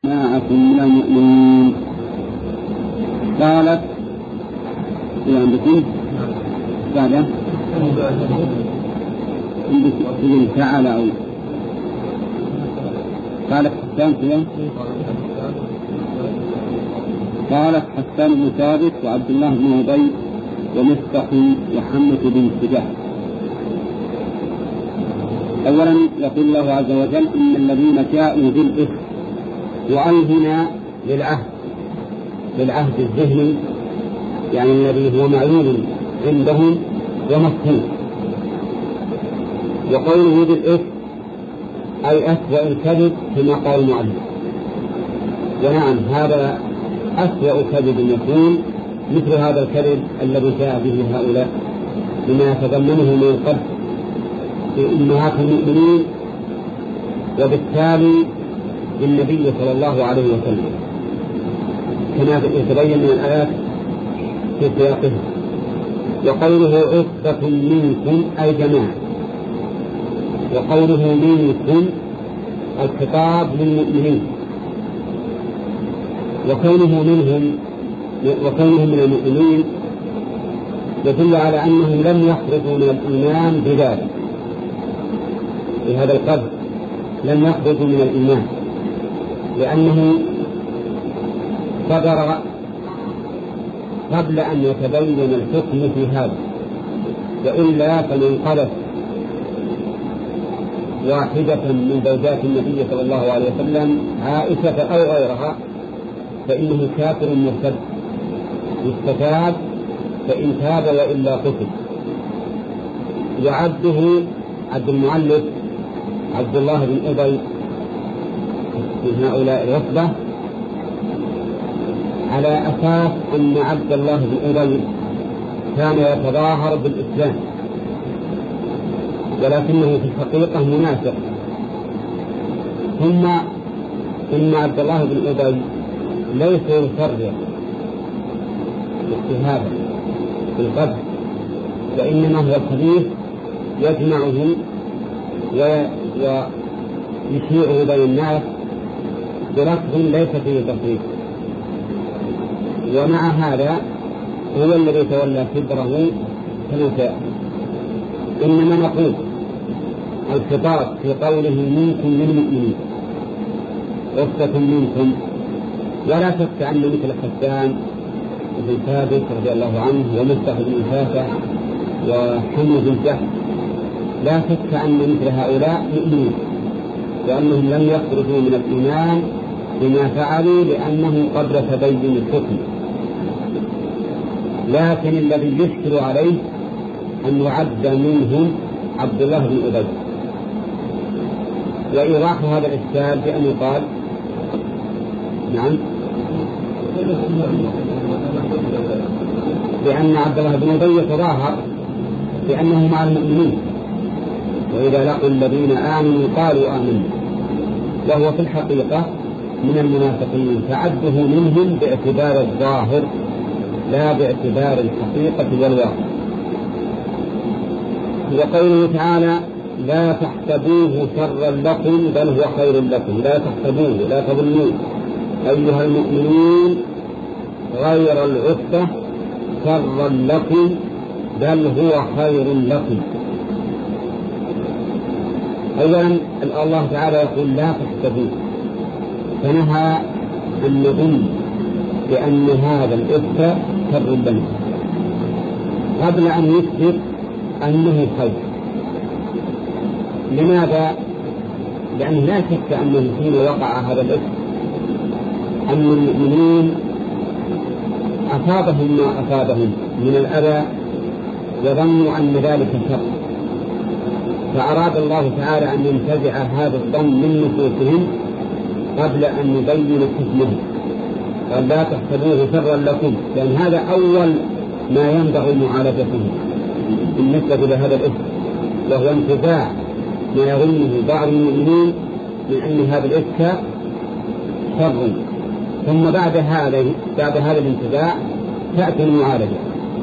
جماعة من المؤمنين. قالت إلى عندكم بعد عندك تعالى أو قالت حسان كذا. قالت حسان بن ثابت وعبد الله بن أبي ومفتح وحمة بن سجاح. أولا يقول الله عز وجل إن الذين جاءوا بالإفك وألهنا للعهد الذهني، يعني الذي هو معلوم عندهم ومفهوم. وقوله بالإفك أي أسوأ الكذب كما قال المؤلف. ونعم هذا أسوأ كذب يكون مثل هذا الكذب الذي جاء به هؤلاء بما يتضمنه من القذف في أمهات المؤمنين وبالتالي للنبي صلى الله عليه وسلم كما يتبين من الآيات في سياقه. وقوله عصبة منكم أي جماعة، وقوله منكم الخطاب للمؤمنين، وكونهم من المؤمنين يدل على أنهم لم يخرجوا من الإيمان بذلك. بهذا القدر لم يخرجوا من الإيمان لأنه صدر قبل أن يتبين الحكم في هذا، وإلا فمن قذف واحدة من زوجات النبي صلى الله عليه وسلم عائشة أو غيرها فإنه كافر مرتد يستتاب، فإن تاب وإلا قتل. وعبده عبد المؤلف عبد الله بن أبي من هؤلاء العصبة على أساس أن عبد الله بن أبي كان يتظاهر بالإسلام ولكنه في الحقيقة منافق. ثم إن عبد الله بن أبي ليس يفرق اجتهادا في القذف، وإنما هو الخبيث يجمعهم ويشيعه بين الناس بلفظ ليس فيه تفريق. ومع هذا هو الذي تولى كبره كما جاء. إنما نقول الخطاب في قوله منكم للمؤمنين عصبة منكم، ولا شك أن مثل حسان بن ثابت رضي الله عنه ومفتح بن أساسة وحمد بن جحش لا شك أن مثل هؤلاء مؤمنين، وأنهم لم يخرجوا من الإيمان بما فعلوا لأنه قبل تبين الحكم. لكن الذي يشكل عليه أن يعد منهم عبد الله بن أبي، وإيضاح هذا الإشكال بأن يقال نعم لأن عبد الله بن أبي يتظاهر بأنه مع المؤمنين، وإذا لقوا الذين آمنوا قالوا آمنا، وهو في الحقيقة من المنافقين، فعده منهم باعتبار الظاهر لا باعتبار الحقيقة والواقع. وقوله تعالى لا تحسبوه شرا لكم بل هو خير لكم، لا تحسبوه لا تظنوه أيها المؤمنين غير العصبة شرا لكم بل هو خير لكم. أولا الله تعالى يقول لا تحسبوه، فنهى أن نظن بأن هذا الإفك شر لنا قبل أن يثبت أنه خير. لماذا؟ لأنه لا شك أنه حين وقع هذا الإفك أن المؤمنين أصابهم ما أصابهم من الأذى وظنوا أن ذلك شر، فأراد الله تعالى أن ينتزع هذا الظن من نفوسهم قبل أن يبين حكمه. قال لا تحسبوه شرا لكم، لأن هذا أول ما ينبغي معالجته بالنسبة لهذا الإفك، وهو انتزاع ما يظنه بعض المؤمنين من أن هذا الإفك شر. ثم بعد هذا الانتزاع تأتي المعالجة.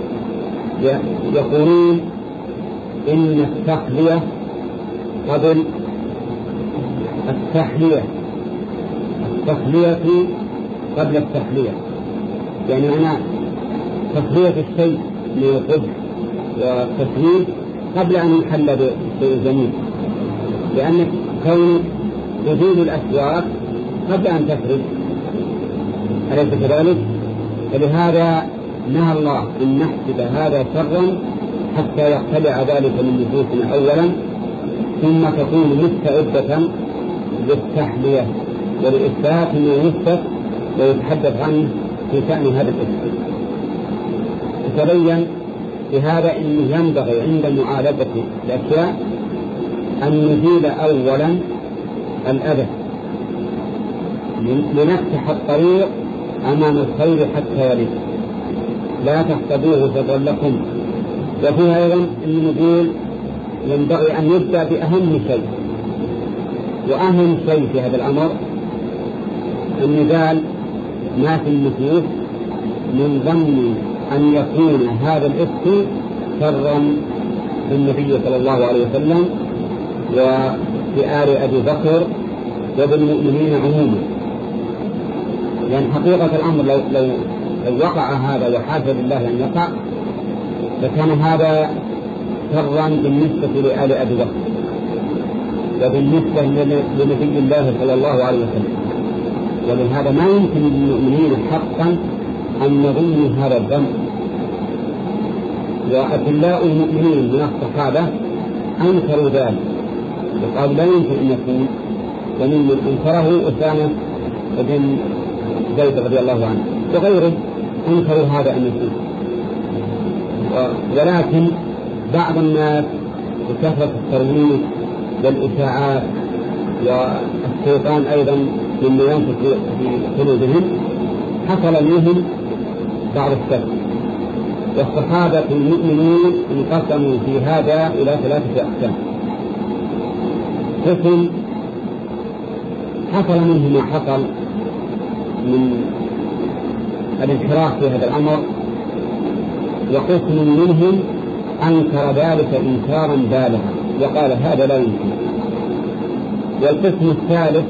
يقولون إن التخلية قبل التحلية تخلية قبل التخلية، يعني معناه تخلية الشيء من القبح والتسليم قبل أن يحل بالشيء الجميل، لأن كون وجود الأسواق قبل أن تفرد، أليس كذلك؟ فلهذا نهى الله أن نحسب هذا شرا حتى يقتلع ذلك من نفوسنا أولا، ثم تكون مستعدة للتحلية ولإثبات ما يثبت ويتحدث عنه في شأن هذا الإثم. تبين بهذا أنه ينبغي عند معالجة الأشياء أن نزيل أولا الأذى لنفتح الطريق أمام الخير حتى يرد، لا تحسبوه شرا لكم. وفيها أيضا أن نقول ينبغي أن يبدأ بأهم شيء، وأهم شيء في هذا الأمر النزال ما في النفوس من ظن أن يكون هذا الإفك شرا بالنبي صلى الله عليه وسلم وبآل أبي بكر وبالمؤمنين عموما، لأن حقيقة الأمر لو وقع هذا وحاش بالله أن يقع لكان هذا شرا بالنسبة لآل أبي بكر وبالنسبة لنبي الله صلى الله عليه وسلم. ولهذا ما يمكن للمؤمنين حقا أن يظنوا هذا الذنب. وأدلاء المؤمنين من الصحابة أنكروا ذلك وقالوا لا يمكن أن يكون، ومن أنكره أسامة بن زيد رضي الله عنه وغيره أنكروا هذا أن يكون. ولكن بعض الناس بكثرة الترويج والإشاعات والشيطان أيضا مما ينفق في قلوبهم حصل منهم بعض الشك. والصحابة المؤمنين انقسموا في هذا إلى 3 أقسام. قسم حصل منه ما حصل من الانحراف في هذا الأمر، وقسم منهم أنكر ذلك إنكارا بالغا وقال هذا لا يمكن. والقسم الثالث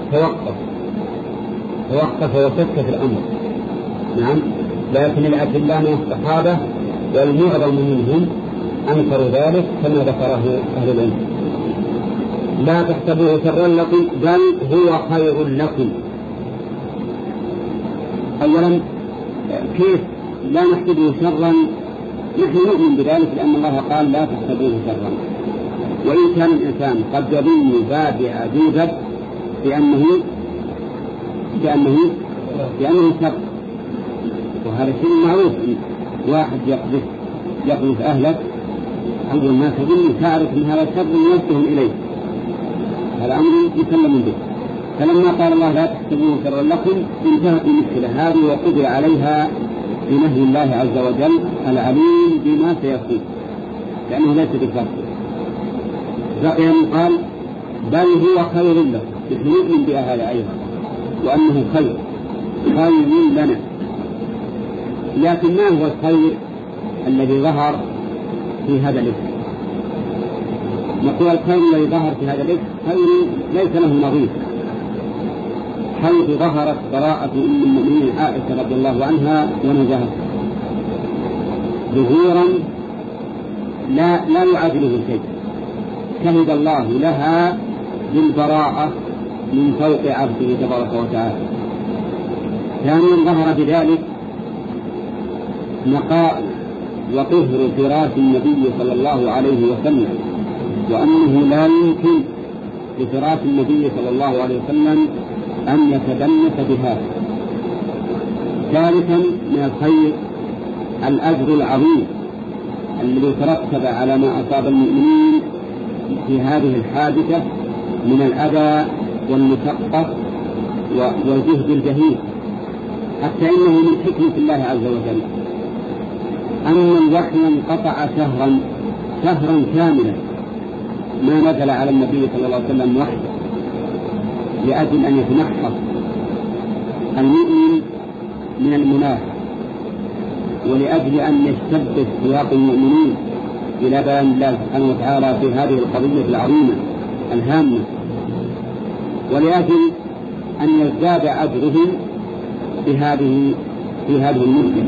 توقف وشك في الأمر. نعم، لكن الأدلة من الصحابة والمعظم منهم أنكروا ذلك كما ذكره أهل العلم. لا تحسبوه شرا لكم بل هو خير لكم. أولا كيف لا نحسبه شرا؟ نحن نؤمن بذلك لأن الله قال لا تحسبوه شرا، وإن كان الإنسان قد يظن بادئ ذوبب بأنه شر، وهذا شيء معروف. واحد يقذف أهلك أول ما تظن تعرف أن هذا شر موجه إليه، هذا أمر يسلم به. فلما قال الله لا تحسبوه شرا لكم انتهت المشكلة هذه وقضي عليها بنهي الله عز وجل العليم بما سيكون، لأنه ليس بكفر. بقي أن قال بل هو خير لكم، نحن نؤمن بهذا أيضا وأنه خير لنا. لكن ما هو الخير الذي ظهر في هذا الإثم؟ نقول الخير الذي ظهر في هذا الإثم خير ليس له نظير، حيث ظهرت براءة أم المؤمنين عائشة رضي الله عنها ونجاها ظهورا لا يعادله شيء، شهد الله لها بالبراءة من فوق عرشه تبارك وتعالى. ثانيا ظهر بذلك نقاء وطهر فراش النبي صلى الله عليه وسلم، وأنه لا يمكن لفراش النبي صلى الله عليه وسلم أن يتدنس بها. ثالثا من الخير الأجر العظيم الذي ترتب على ما أصاب المؤمنين في هذه الحادثة من الأذى والمشقة والجهد الجهيد، حتى إنه من حكمة الله عز وجل أن الوحي انقطع شهرا كاملا ما نزل على النبي صلى الله عليه وسلم وحي، لأجل أن يتنحص المؤمن من المنافق، ولأجل أن يشتد سياق المؤمنين إلى بيان الله سبحانه وتعالى في هذه القضية العظيمة الهامة، ولأجل أن يزداد أجرهم في هذه المدة.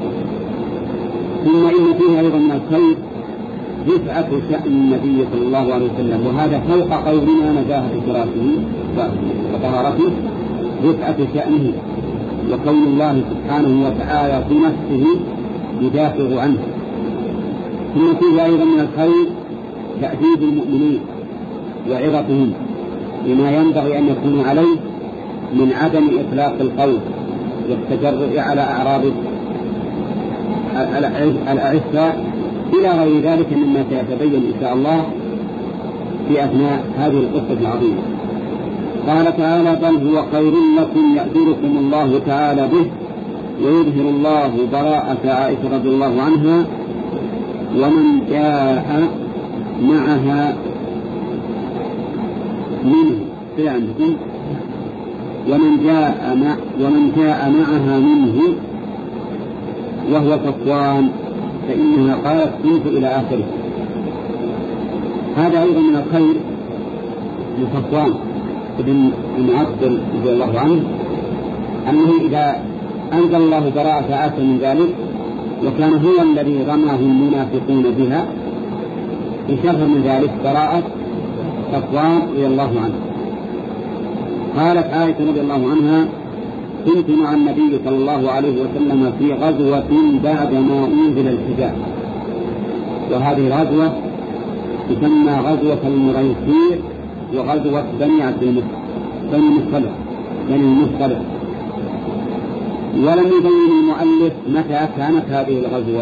ثم إن فيها أيضا من الخير رفعة شأن النبي صلى الله عليه وسلم، وهذا فوق قولنا نزاهة شرافه وطهارته، رفعة شأنه وكون الله سبحانه وتعالى في نفسه يدافع عنه. ثم فيه أيضا من الخير تأديب المؤمنين وعظتهم بما ينبغي أن يكون عليه من عدم إطلاق القول والتجرؤ على أعراض الأعزاء إلى غير ذلك مما سيتبين إن شاء الله في أثناء هذه القصة العظيمة. قال تعالى: بل هو خير لكم يأجركم الله تعالى به ويظهر الله براءة عائشة رضي الله عنها ومن جاء معها منه ومن جاء معها منه وهو صفوان، فإنها قالت كنت إلى آخره. هذا أيضا من الخير لصفوان بن المعطل رضي الله عنه، أنه إذا أنزل الله براءة عائشة من ذلك وكان هو الذي رماه المنافقون بها، انشهر من ذلك براءة صفوان رضي الله عنه. قالت عائشة رضي الله عنها: كنت مع النبي صلى الله عليه وسلم في غزوة بعدما أنزل الحجاب، وهذه الغزوة تسمى غزوة المريسير وغزوة بني عبد المصطلق. ولم يبين المؤلف متى كانت هذه الغزوة،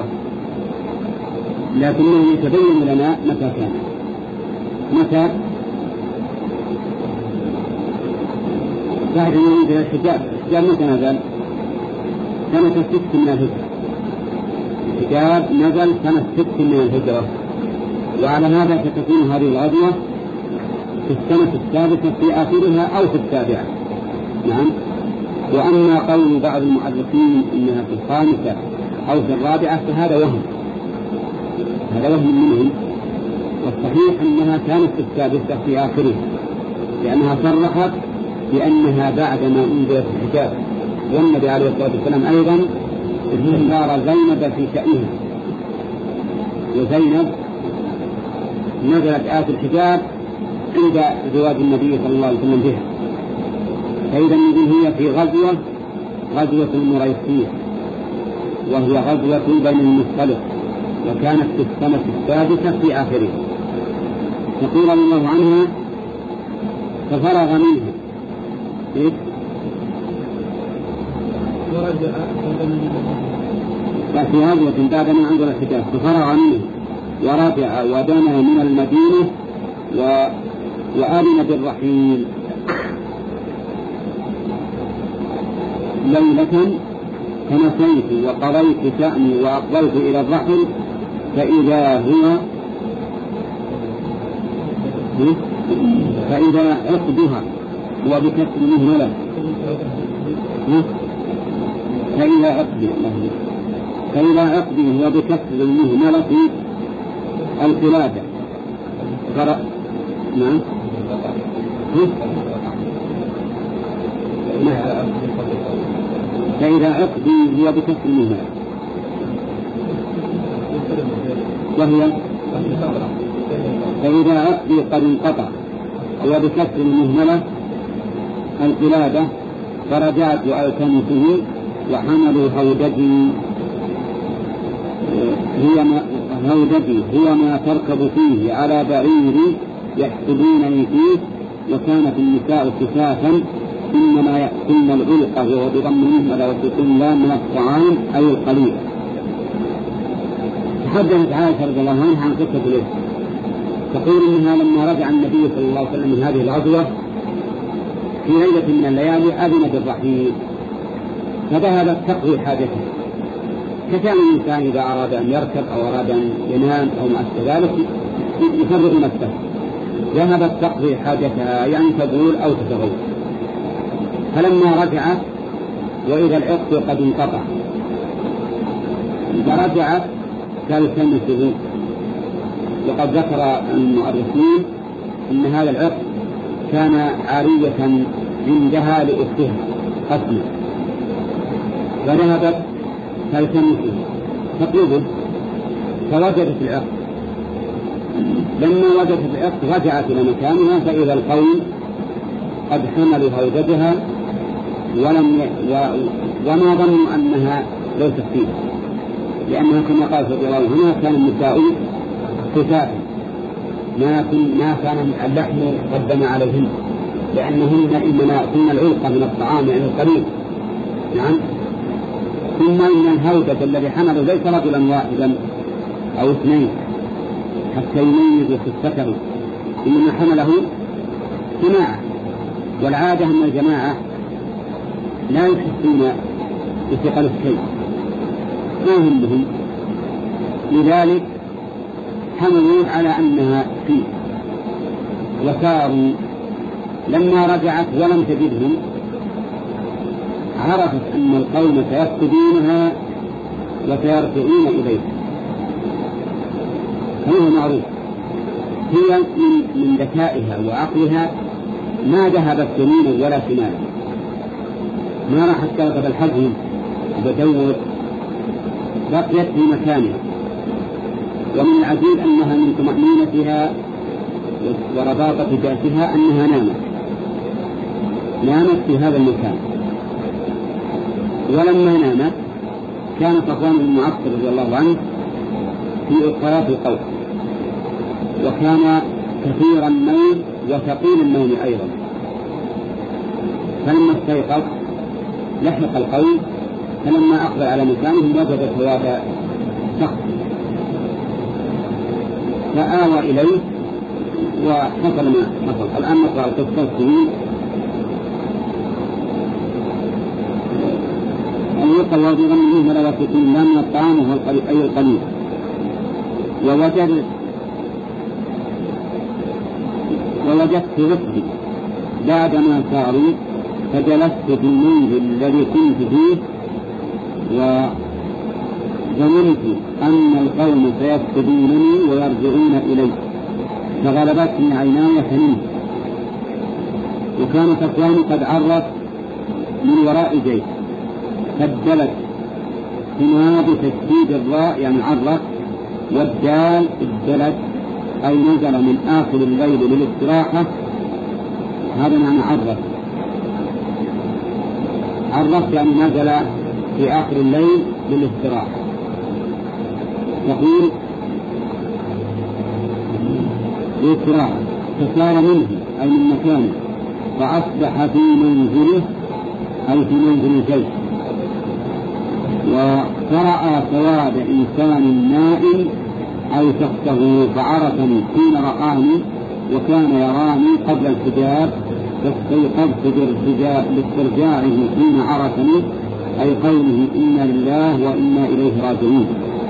لكنه يتبين لنا متى كانت. متى؟ بعد أن ينزل الحجاب. الحجاب متى نزل؟ سنة 6 من الهجرة. الحجاب نزل سنة 6 من الهجرة، وعلى هذا ستكون هذه الغزوة في السنة السادسة في آخرها أو في السابعة. نعم. وأما قول بعض المؤرخين إنها في الخامسة أو في الرابعة فهذا وهم، منهم، والصحيح أنها كانت في السادسة في آخرها، لأنها صرحت بأنها بعدما أنزلت الحجاب، والنبي عليه الصلاة والسلام أيضا استشار زينب في شأنها، وزينب نزلت آية الحجاب عند زواج النبي صلى الله عليه وسلم بها. فإذا هي في غزوة المريسير، وهي غزوة بني المصطلق، وكانت في السنة السادسة في آخرها. تقول الله عنها: ففرغ منها في غزوة بعدما أنزل الحجاب، ففرغ منه ورجع ودنا من المدينة وآمن بالرحيل ليلة، فنسيت وقضيت شأني وأقبلت إلى الرحل فإذا عقدها هو بكسر مهملة، فإذا عقدي هو بكسر المهملة القلادة. نعم. فإذا عقدي هو بكسر المهملة، وهي فإذا عقدي قد انقطع هو بكسر المهملة القلادة، فرجعت وألتمسه وحملوا هودجي هو ما تركب فيه على بعير يحسبونني فيه، وكانت النساء كسافا إنما يأكلن العلقة وهو بضم المهملة وسكن من الطعام أي القليل. تحدثت عائشة رضي الله عنها عن قصة الإفك، تقول إنها لما رجع النبي صلى الله عليه وسلم من هذه الغزوة في ليلة من الليالي أذن بالرحيل، فذهبت تقضي حاجته كشأن الإنسان إذا أراد أن يركب أو أراد أن ينام أو ما أشبه ذلك يفرغ نفسه. ذهبت تقضي حاجتها، يعني تقول أو تتغول. فلما رجعت وإذا العقد قد انقطع، فرجعت تلتمسه. وقد ذكر المؤرخين أن هذا العقد كان عارية عندها لأختها أسماء، فذهبت تلتمسه تطلبه فوجدت العقد. لما وجدت العقد رجعت إلى مكانها فإذا القوم قد حملوا زوجها وما ظنوا أنها ليست فيه، لأنها كما قال رضي الله عنها كان النساء خفافا ما كان اللحم قدم عليهن، لأنهن إنما يأكلن العلقة من الطعام يعني القليل. نعم. ثم إن الهودج الذي حمله ليس رجلا واحدا أو اثنين حتى يميز خفته، إنما حمله جماعة، والعادة أن الجماعة لا يحسون بثقل الشيء ما هم بهم، لذلك حملوا على أنها فيه وساروا. لما رجعت ولم تجدهم عرفت أن القوم سيفقدونها وسيرجعون إليها، هو معروف. هي من ذكائها وعقلها ما ذهبت يمينا ولا شمالا، ما راحت تركب الحزم وتدور، بقيت في مكانها. ومن العجيب أنها من طمأنينتها ورباطة جأتها أنها نامت في هذا المكان. ولما نامت كان صفوان بن معطل رضي الله عنه في إقراء القول، وكان كثير النوم وثقيل النوم أيضا، فلما استيقظ لحق القوم، فلما أقبل على مكانهم وجد ثواب شخص فآوى إليه وحصل ما حصل. الآن نقرأ القصة السنين. أن يقل وبغمه ملوثتين لا من الطعام وهو أي القليل. ووجدت رفقي بعدما ساروا فجلست في المنزل الذي كنت فيه وظننت أن القوم سيفقدونني ويرجعون إلي، فغلبتني عيناي فنمت. وكان صفوان قد عرف من وراء جيش، فدلت هنا بتشديد الراء يعني عرف، والدال ادلت أي نزل من آخر الليل للاستراحة، هذا معنى عرف يعني نزل في آخر الليل للاستراحة. يقول للاستراحة فسار منه أي من مكانه فأصبح في منزله أي في منزل الجيش، ورأى سواد إنسان نائم أي تحته فعرفني حين رآني وكان يراني قبل الحجاب، فاستيقظت باسترجاعه حين عرفني أي قوله إنا لله وإنا إليه راجعون.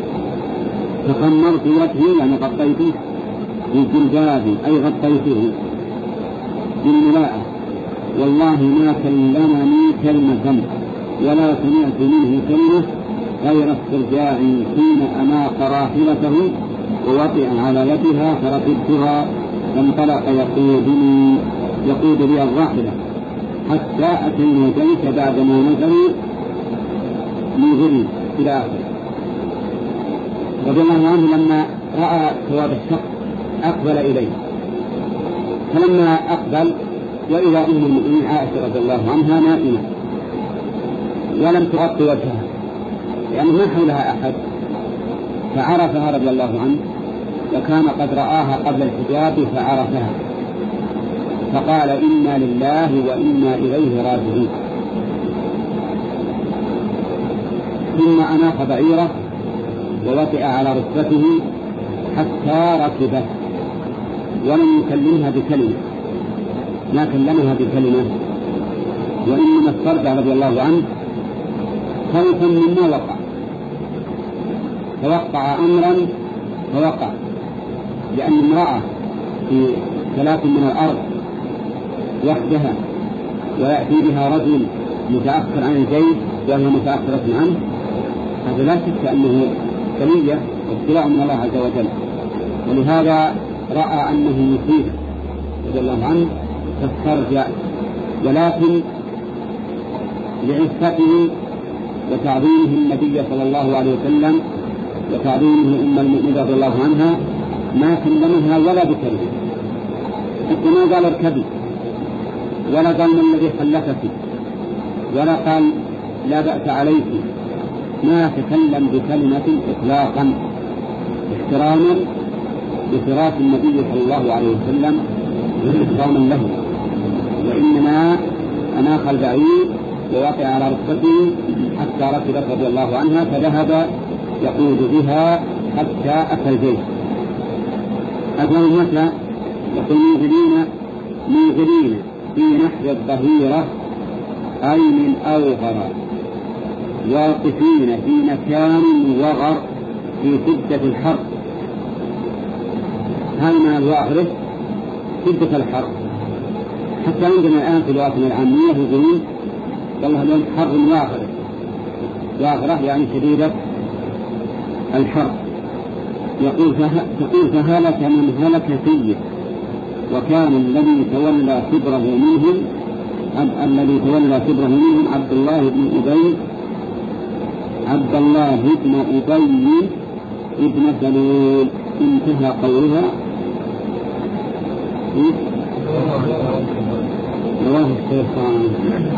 فخمرت وجهي يعني غطيته بالجلباب أي غطيته بالملاءة، والله ما كلمني كلمة ولا سمعت منه كلمة غير استرجاع حين أناق راحلته ووطئ على يدها فركبتها فانطلق يقود بي الراحلة حتى أتينا الجيش بعدما نزلوا منزلي إلى آخر. رضي الله عنه لما رأى ثواب الشخص أقبل إليه، فلما أقبل وإذا أم المؤمنين عائشة رضي الله عنها نائمة ولم تغطي وجهها يعني ما حولها أحد، فعرفها رضي الله عنه وكان قد رآها قبل الحجاب فعرفها، فقال إنا لله وإنا إليه راجعون. ثم أناخ بعيره ووطئ على ركبته حتى ركبت ولم يكلمها بكلمة، ما كلمها بكلمة، وإنما استرجع رضي الله عنه خوفا مما وقع، فوقع أمرا فوقع، لأن امرأة في ثلاث من الأرض وحدها ويأتي بها رجل متأخر عن الجيش وهي متأخرة عنه، هذا لا شك أنه بلية وابتلاء من الله عز وجل. ولهذا رأى أنه مصيبة رضي الله عنه تسترجع، ولكن لعفته وتعظيمه النبي صلى الله عليه وسلم وتعظيمه أم المؤمنين رضي الله عنها ما كلمها ولا بكلمة، حتى ما قال اركبي ولا قال من الذي خلفك ولا قال لا بأس عليك، ما تكلم بكلمة إطلاقا احتراما بفراق النبي صلى الله عليه وسلم إكراما له، وإنما أناخ البعير ووقع على ركبته حتى ركبت رضي الله عنها، فذهب يقود بها حتى أتى البيت. أقول متى؟ يقول موغلين في نحر الظهيرة أي من أوغر، واقفين في مكان وغر في شدة الحر. هذا ما الواغر شدة الحر، حتى عندنا الآن في الوطن العامية يقولون والله لهم حر واغرة يعني شديدة الحر. يقول فهلك من هلك فيه، وكان الذي تولى كبره منهم عبد الله بن أبي ابن سلول. انتهى قولها. رواه الشيخان.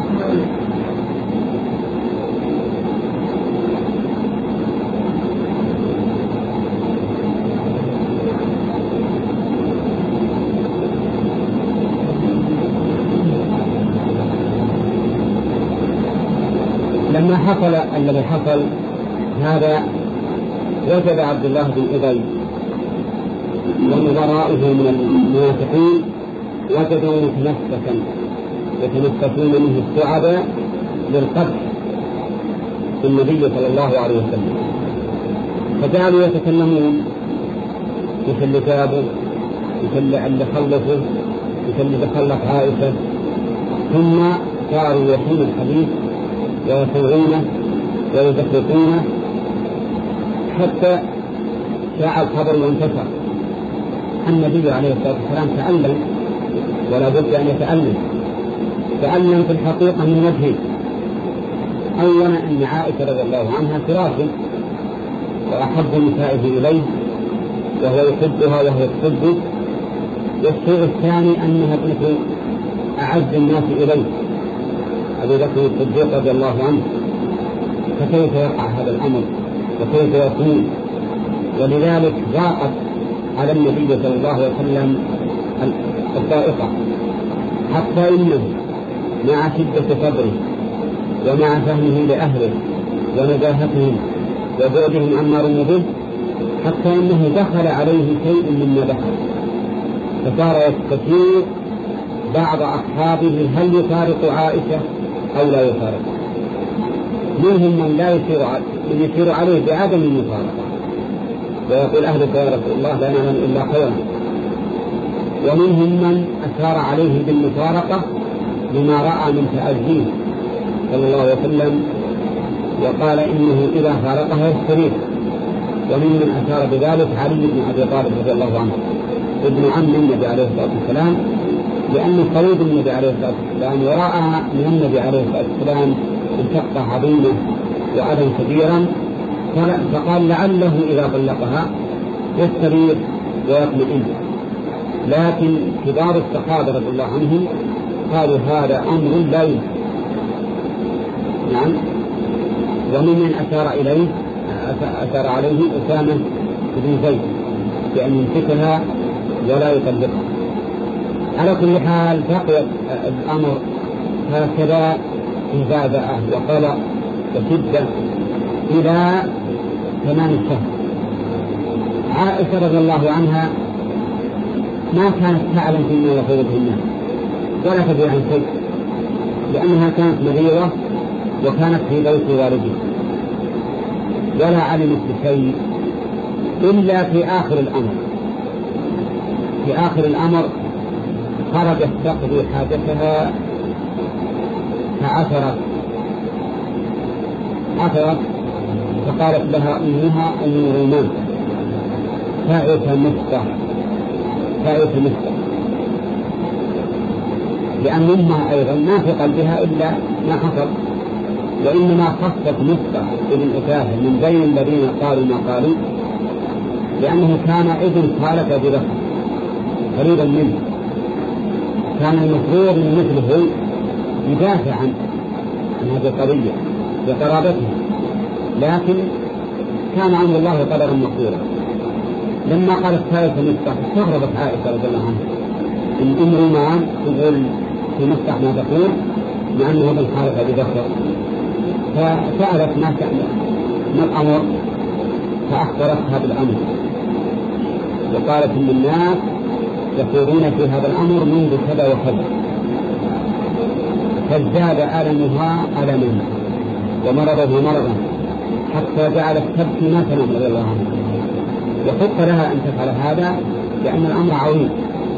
لما حصل الذي حصل هذا، وجد عبد الله بن أبي ونظراؤه من المنافقين وجدوا يتنفسون منه السعداء للقدح في النبي صلى الله عليه وسلم، فجعلوا يتكلمون مثل اللي جابوا، مثل اللي خلفوا، مثل اللي خلف عائشة، ثم صاروا يحين الحديث ويسوعونه ويدققونه حتى شاع الخبر وانتشر. النبي عليه الصلاة والسلام تعلم، ولا بد أن تعلم في الحقيقة من وجهين. أولا أن عائشة رضي الله عنها فراشه وأحب نسائه إليه وهو يحبها وهو يحبه، والشيء الثاني أنها ابنة أعز الناس إليه أبي بكر الصديق رضي الله عنه، فكيف يقع هذا الأمر وكيف يكون؟ ولذلك ضاقت على النبي صلى الله عليه وسلم الضائقة، حتى إنه مع شدة صبره ومع فهمه لأهله ونزاهتهم وبعدهم عما رموا به، حتى إنه دخل عليه شيء مما دخل، فصار يستشير بعض أصحابه هل يفارق عائشة أو لا يفارق. منهم من لا يشير عليه بعدم المفارقة ويقول أهلك يا رسول الله لا نعلم إلا خيرا، ومنهم من أشار عليه بالمفارقة لما رأى من تأذيه صلى الله عليه وسلم وقال إنه إذا فارقها يستريح. ومن من أشار بذلك علي بن أبي طالب رضي الله عنه ابن عم النبي عليه الصلاة والسلام، لأنه قريب النبي عليه الصلاة والسلام ورأى من النبي عليه الصلاة والسلام انشقة عظيمة وأذى كبيرا، فقال لعله إذا طلقها يستريح ويطمئن. لكن كبار الصحابة رضي الله عنهم قالوا هذا أمر لا يمكن. نعم. ومن أشار عليه أسامة بن زيد بأن يمسكها ولا يطلقها. على كل حال بقي الأمر هكذا في زعزعة وقلق وشدة إلى 8 شهور. عائشة رضي الله عنها ما كانت تعلم فيما يقول به الناس ولا تدري عن شيء، لأنها كانت مريضة وكانت في بيت والدها، ولا علمت بشيء إلا في آخر الأمر خرجت تقضي حاجتها فعثرت فقالت لها أمها أم رومان تعس مصطح. لأن أمها أيضا ما في قلبها إلا ما حصل، وإنما خصت مصطح ابن أثاثة من بين الذين قالوا ما قالوا لأنه كان ابن خالة أبي بكر قريبا منه، كان المفروض من مثله يدافع عن هذه القضية بقرابته، لكن كان أمر الله قدرا مقدورا. لما قالت ثالثة مصطح استغربت عائشة رضي الله عنها إن رومان تقول في مصطح ما تقول مع أنه ابن خالة أبي بكر، فسألت ما الأمر، فأخبرتها بالأمر وقالت إن الناس يقولون في هذا الأمر منذ كذا وكذا، فازداد ألمها ألما ومرضه مرضا حتى جعلت تبكي ما تنام رضي الله عنها، وحق لها أن تفعل هذا لأن الأمر عظيم.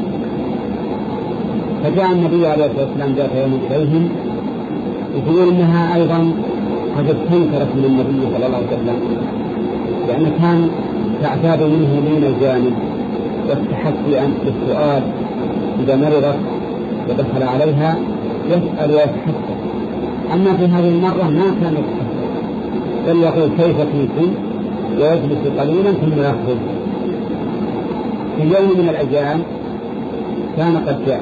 فجاء النبي عليه الصلاة والسلام ذات يوم إليهم يقول إنها أيضا قد استنكرت من النبي صلى الله عليه وسلم، لأن كان تعتاد منه لين الجانب والتحسي بالسؤال إذا مرضت ودخل عليها يسأل ويتحسس، أما في هذه المرة ما كان يتحسس بل يقول كيف فيكم ويجلس قليلا ثم يخرج. في يوم من الأيام كان قد جاء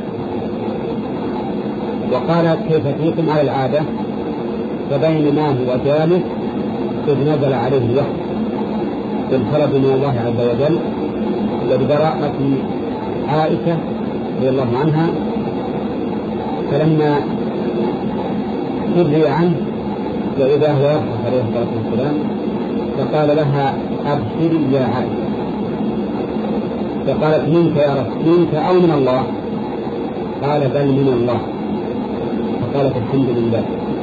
وقال كيف فيكم على العادة، فبينما هو جالس إذ نزل عليه الوحي بالطلب من الله عز وجل وببراءة عائشة رضي الله عنها، فلما سري عنه وإذا هو يضحك عليه الصلاة والسلام فقال لها أبشري يا عائشة، فقالت منك يا رب منك أو من الله؟ قال بل من الله، فقالت الحمد لله.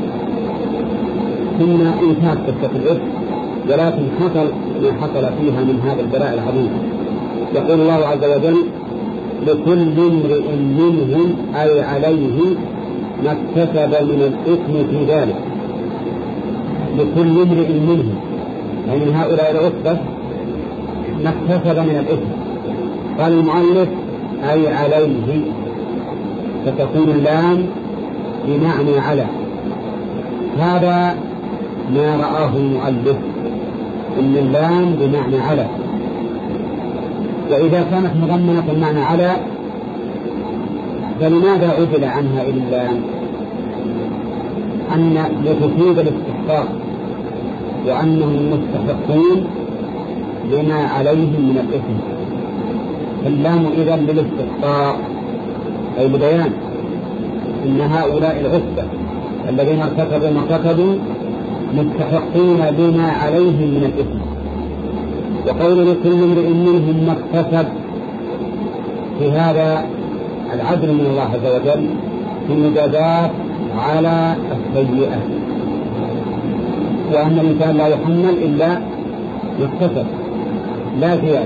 ثم انتهت قصة الإفك، ولكن حصل ما حصل فيها من هذا البلاء العظيم. يقول الله عز وجل لكل امرئ منهم أي عليه ما اكتسب من الإثم في ذلك، لكل امرئ منهم أي من هؤلاء العصبة ما اكتسب من الإثم. قال المؤلف أي عليه، فتكون اللام بمعنى على، هذا ما رآه المؤلف إن اللام بمعنى على، وإذا كانت مضمنة المعنى على فلماذا عدل عنها إلى اللام؟ أن لتفيد الاستحقاق وأنهم مستحقون لما عليهم من الإثم، فاللام إذن للاستحقاق أي ببيان إن هؤلاء العصبة الذين ارتكبوا ما ارتكبوا مستحقين لما عليهم من الإثم. وقول لكل امرئ منهم ما اكتسب في هذا العدل من الله عز وجل في مجازات على السيئة، وأن الإنسان لا يحمل إلا ما اكتسب لا زيادة.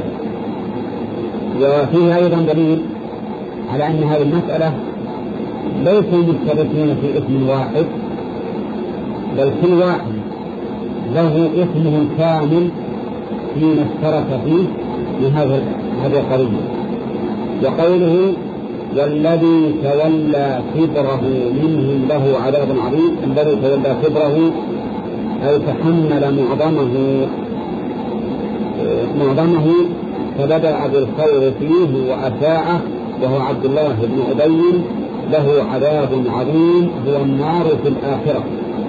وفيه أيضا دليل على أن هذه المسألة ليسوا مشتركين في اسم واحد، بل كل واحد له اسمه كامل فيما اشترك فيه من هذه القضية. وقوله والذي تولى كبره منهم له عذاب عظيم، الذي تولى كبره أي تحمل معظمه فبدأ بالخير فيه وأساءه، وهو عبد الله بن أبي له عذاب عظيم هو النار في الآخرة.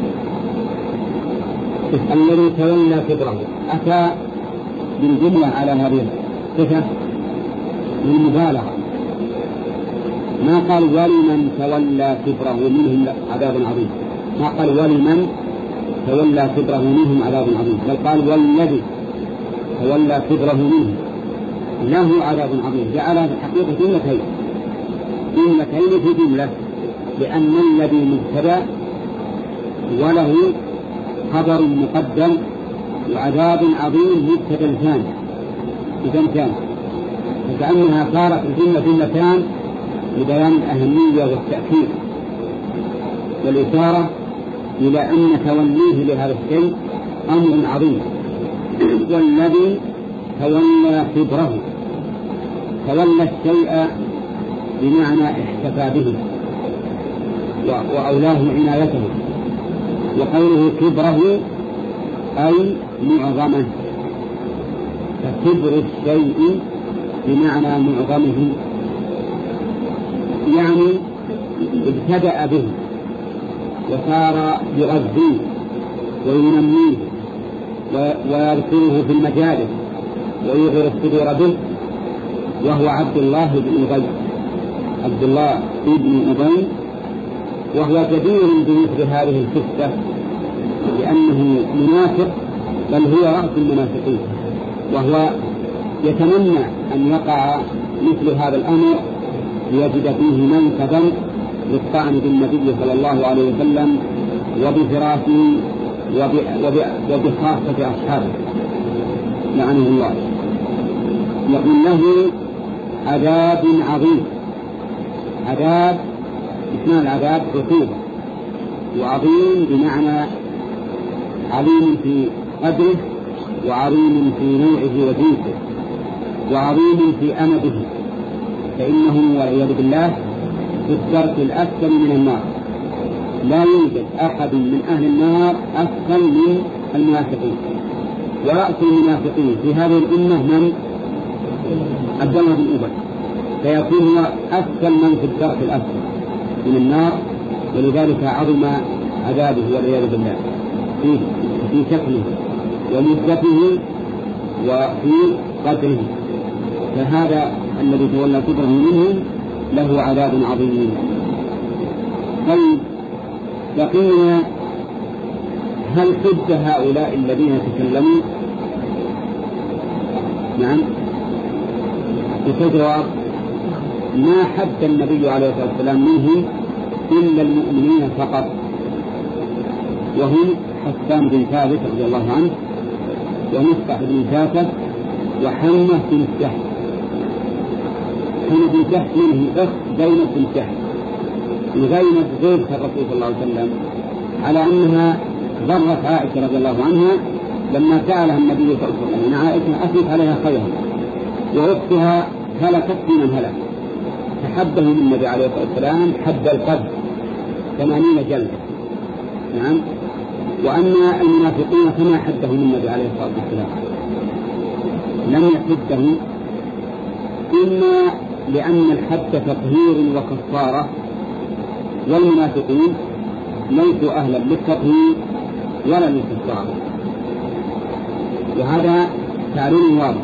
الذي تولى كبره أتى بالجملة على هذه الصفة للمبالغة، ما قال ولمن تولى كبره منهم عذاب عظيم، ما قال ولمن تولى كبره منهم عذاب عظيم، بل قال والذي تولى كبره منهم له عذاب عظيم. جعل الحقيقة جملتين في جملة، لأن الذي مبتدأ وله خبر مقدم وعذاب عظيم مبتدأ ثاني، إذا كان فكأنها صارت الجملة جملتان لبيان الأهمية والتأكيد والإشارة إلى أن توليه لهذا الشيء أمر عظيم. والذي تولى كبره، تولى الشيء بمعنى احتفى به وأولاه عنايته. وقوله كبره أي معظمه، فكبر الشيء بمعنى معظمه، يعني ابتدأ به وصار يغذيه وينميه ويذكره في المجالس ويظهر الصدور به، وهو عبد الله بن أبي، عبد الله بن أبي، وهو جدير بمثل هذه القصة لأنه منافق، بل هو رأس المنافقين، وهو يتمنى أن يقع مثل هذا الأمر ليجد فيه منفذا للطعن بالنبي صلى الله عليه وسلم وبفراسه وبخاصة أصحابه لعنه الله. يقول له عذاب عظيم. عذاب اسمه العذاب رطوبة، وعظيم بمعنى عظيم في قدره، وعظيم في نوعه وجنسه، وعظيم في أمده، فإنه والعياذ بالله في الدرك الأسفل من النار. لا يوجد أحد من أهل النار أسفل من المنافقين، ورأس المنافقين في هذه الأمة من؟ عبد الله بن أبي، فيكون هو أسفل من في الدرك الأسفل من النار، ولذلك عظم عذابه والعياذ بالله في شكله ومدته وفي قدره. فهذا الذي تولى كبره منهم له عذاب عظيم. طيب، بقينا هل حد هؤلاء الذين تكلموا؟ نعم، الجواب ما حد النبي عليه الصلاة والسلام منهم إلا المؤمنين فقط، وهم حسان بن ثابت رضي الله عنه، ومصطفى بن ثابت، وحمة بن جحش. حمة بن جحش منه أخت زينب بن جحش، وزينب زوجة الرسول صلى الله عليه وسلم، على أنها ضرت عائشة رضي الله عنها لما سألها النبي صلى الله عليه وسلم أن عائشة أثبت عليها خيرا، وأختها هلكت في من هلك، فحدهم النبي عليه الصلاة والسلام حد القذف 80 جلدة. نعم. وأما المنافقين فما حدهم النبي عليه الصلاة والسلام، لم يحدهم، إما لأن الحد تطهير وكفارة، والمنافقين ليسوا أهلا للتطهير ولا للكفارة، وهذا تعليم واضح.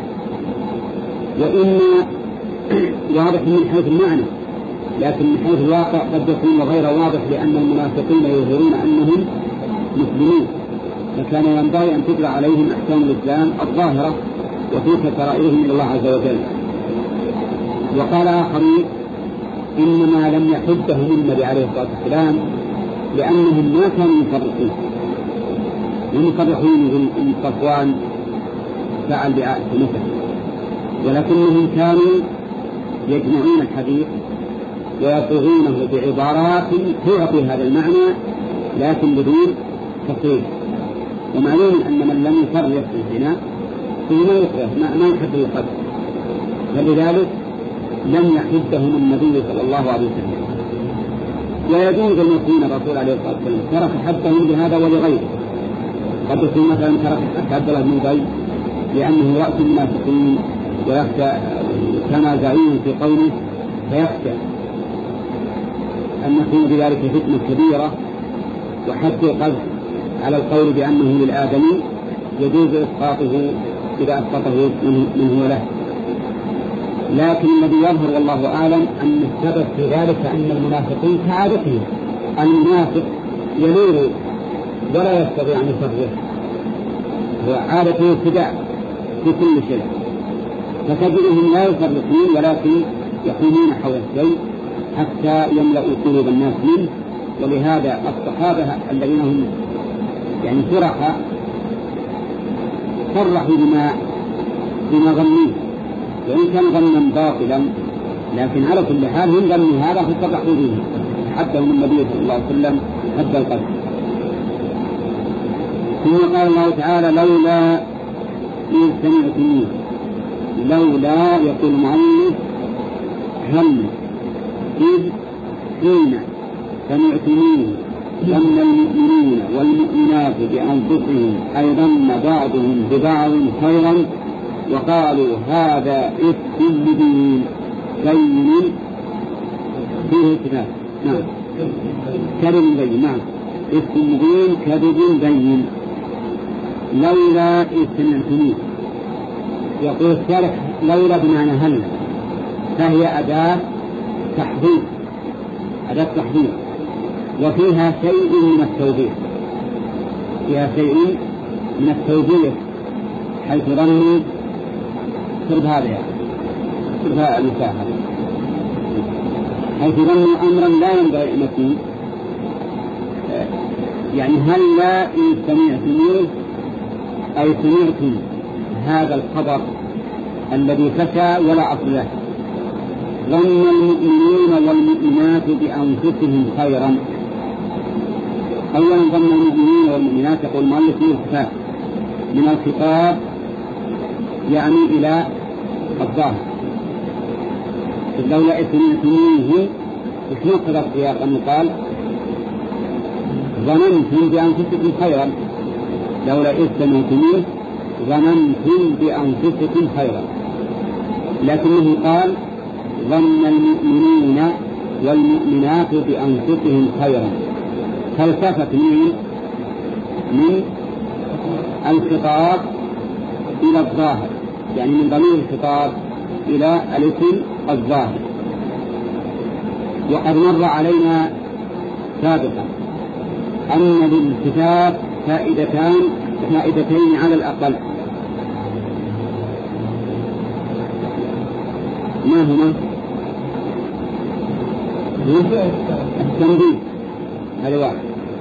وإما واضح من حيث المعنى، لكن من حيث الواقع قد يكون غير واضح، لأن المنافقين يظهرون أنهم مسلمين، فكان ينبغي أن تجرى عليهم أحكام الإسلام الظاهرة وتلك سرائرهم إلى الله عز وجل. وقال آخرين إنما لم يحدهم النبي عليه الصلاة والسلام لأنهم ما كانوا يفرقون، ومفرقون من صفوان فعل بعائشة مثلا، ولكنهم كانوا يجمعون الحديث ويصوغونه بعبارات تعطي هذا المعنى لكن بدون تصريح. ومعلوم أن من لم يفرق في الزنا فيما يكره ما يحب القتل، فلذلك لم يحدهم النبي صلى الله عليه وسلم. ويجوز أن يكون الرسول عليه الصلاة والسلام ترك حدهم لهذا ولغيره. قد يكون مثلا ترك عبد الله بن أبي لأنه رأس المنافقين ويخشى كما زعيم في قوله، فيخشى أن يكون بذلك فتنة كبيرة. وحد القذف على القول بأنه للآدمي يجوز إسقاطه إذا أسقطه من هو له، لكن الذي يظهر والله أعلم أن السبب في ذلك أن المنافقين كعادتهم، المنافق يلور ولا يستطيع أن يصرف، وعادته ابتداء في كل شيء، فتجدهم لا يفرقون ولكن يقومون حول الشيء حتى يملأوا قلوب الناس منه. ولهذا الصحابة الذين هم يعني شرحاء صرحوا بما ظنوا، وإن كان ظنا باطلا، لكن على كل حال هم ظنوا هذا فصرحوا به حدهم النبي صلى الله عليه وسلم حد القدر. ثم قال الله تعالى لولا إذ سمعتموه. لولا يقول المؤلف هم إذ حين سمعتموه ظن المؤمنين والمؤمنات بأنفسهم أي ظن بعضهم ببعض خيرا وقالوا هذا إفك مبين بين فيه كتاب. نعم كذب بين. نعم إفك مبين كذب بين. لولا إذ سمعتموه. يقول الشارح لولا بمعنى هل، فهي أداة تحذير، أداة تحذير، وفيها شيء من التوبيخ، فيها شيء من التوبيخ حيث ظنوا سرب هذا المساحة، حيث ظنوا أمرا لا ينبغي أن يكون. يعني هل لا إن سمعتموه أي سمعتم هذا الخبر الذي فشى ولا أصل له. ظن المؤمنين والمؤمنات بأنفسهم خيرا. أولا ظن المؤمنين والمؤمنات يقول المؤلف الخفاف من الخطاب يعني إلى الظاهر. لولا إذ سمعتموه إيش مقتضى السياق أنه قال ظننتم بأنفسكم خيرا. لولا إذ سمعتموه ظننتم بأنفسكم خيرا، لكنه قال ظن المؤمنين والمؤمنات بأنفسهم خيرا، فالتفت من الخطاب إلى الظاهر، يعني من ضمير الخطاب إلى الاسم الظاهر. وقد مر علينا سابقا أن للكتاب فائدتين على الأقل. ما هما؟ التنبيه هذا واحد،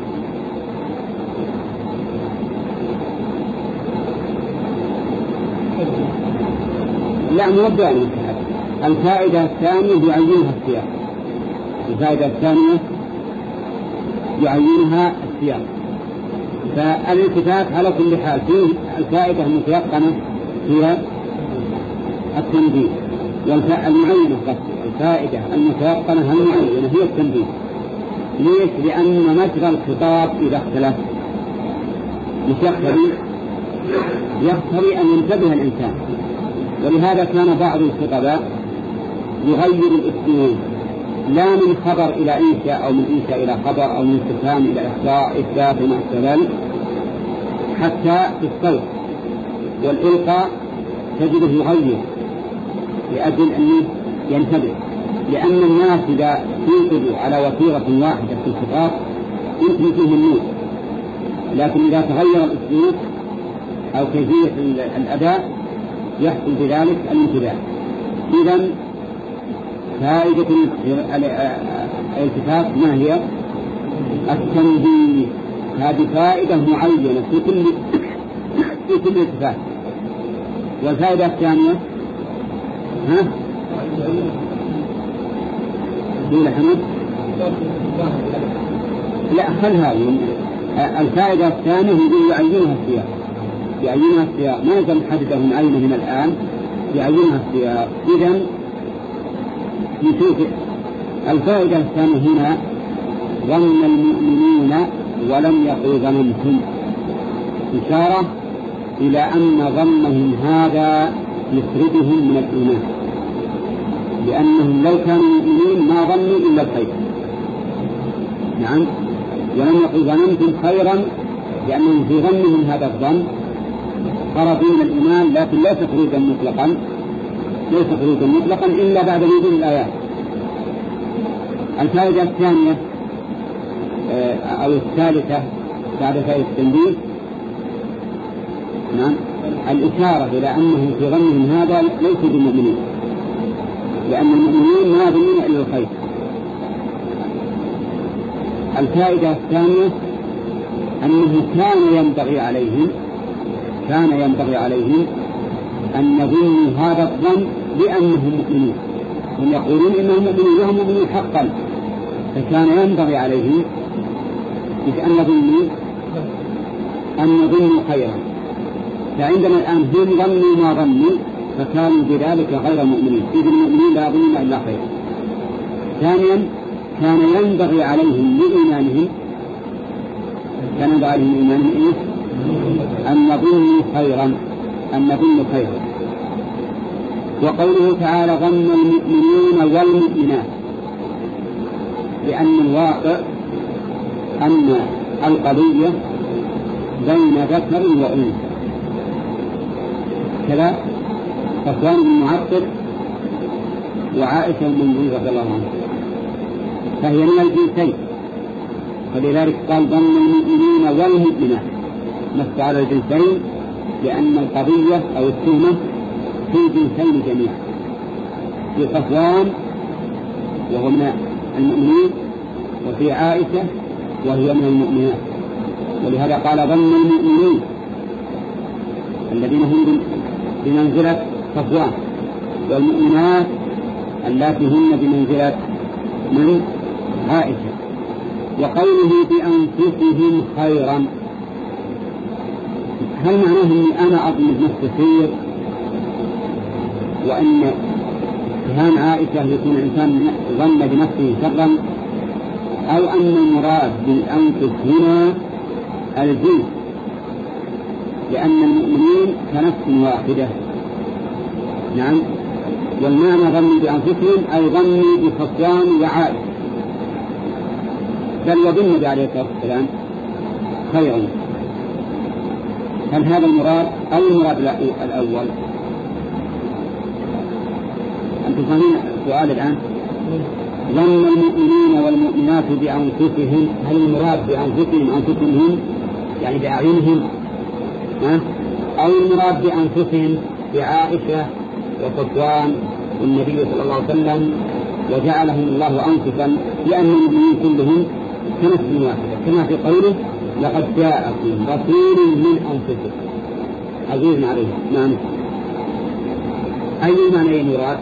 لا مربع الفائدة الثانية يعينها السياق. الفائدة الثانية يعينها السياق. فالالتفات على كل حال فيه الفائدة المتيقنة هي التنبيه، والمعينة الفائدة المتيقنة المعينة هي التنبيه. ليش؟ لأن مجرى الخطاب إذا اختلف يقتضي أن ينتبه الإنسان، ولهذا كان بعض الخطباء يغير الاسلوب، لا من خبر إلى إنشاء أو من إنشاء إلى خبر أو من استفهام إلى إثبات وما أشبه ذلك، حتى في الصوت والإلقاء تجده يغير لأجل أن ينتبه، لأن الناس إذا توقفوا على وتيرة واحدة في الخطاب يمكن فيه النور، لكن إذا تغير الأسلوب أو كيفية الأداء يحصل بذلك الانتباه. إذن فائدة الالتفات ما هي؟ التنبيه. هذه فائدة معينة في كل التفات. والفائدة الثانية دون حمد لا خلها. الفائدة الثانية هي يعينها السياق، ما يلزم حدده من عينه من الآن، يعينها السياق. إذن نشوف الفائدة الثانية هنا ظن المؤمنين ولم يقل ظننتم، إشارة إلى أن ظنهم هذا يخرجهم من الإيمان، لأنهم لو كانوا مؤمنين ما ظنوا إلا الخير. نعم. ولم يقل ظننتم خيرا لأنهم في ظنهم هذا الظن خرجوا من الإيمان، لكن ليس خروجا مطلقا إلا بعد نزول الآيات. الفائدة الثانية أو الثالثة بعد فائدة التنبيه نعم الإشارة إلى أنهم في ظنهم هذا ليسوا بالمؤمنين، لأن المؤمنين ما يظنون إلا الخير. الفائدة الثانية أنه كان ينبغي عليهم أن يظنوا هذا الظن لأنهم مؤمنون، هم يقولون إنهم مؤمنون وهم مؤمنون حقا، فكان ينبغي عليهم أن يظنوا خيرا. فعندما الآن هم ظنوا ما ظنوا فكانوا بذلك غير مؤمنين، إذ المؤمنين لا يظنون إلا خيرا. ثانيا كان ينبغي عليهم لإيمانهم إيه؟ أن نظن خيرا. وقوله تعالى ظن المؤمنون والمؤمنات، لأن الواقع أن القضية بين ذكر وأنثى كذا، صفوان بن معطل وعائشة بن زيد رضي الله عنها، فهي من الجنسين، فلذلك قال ظن المؤمنين والمؤمنات نص على الجنسين، لأن القضية أو التهمة في الجنسين جميعا، في صفوان وهو من المؤمنين، وفي عائشة وهي من المؤمنات. ولهذا قال ظن المؤمنين الذين هم بمنزلة صفوان، والمؤمنات اللاتي هن بمنزلة من عائشة. وقوله بأنفسهم خيرا، هل معناه أني أنا أظن بنفسي خير وأن اتهام عائشة يكون الإنسان ظن بنفسه شرا، أو أن المراد بالأنفس هنا الجنس، لأن المؤمنين كنفس واحدة؟ نعم، والمعنى ظنوا بأنفسهم أي ظنوا بصفوان وعائشة، بل وظنوا عليه الصلاة والسلام خيرا. هل هذا المراد أو المراد الأول؟ أنتم فاهمين السؤال الآن؟ ظن المؤمنين والمؤمنات بأنفسهم، هل المراد بأنفسهم هم يعني بأعينهم، أو المراد بأنفسهم بعائشة وصفوان والنبي صلى الله عليه وسلم وجعلهم الله أنفسا، لأن المؤمنين كلهم كنفس واحدة، كما في قوله لقد جاءكم رسول من أنفسكم عزيز عليه. نعم، أي معنى مراد؟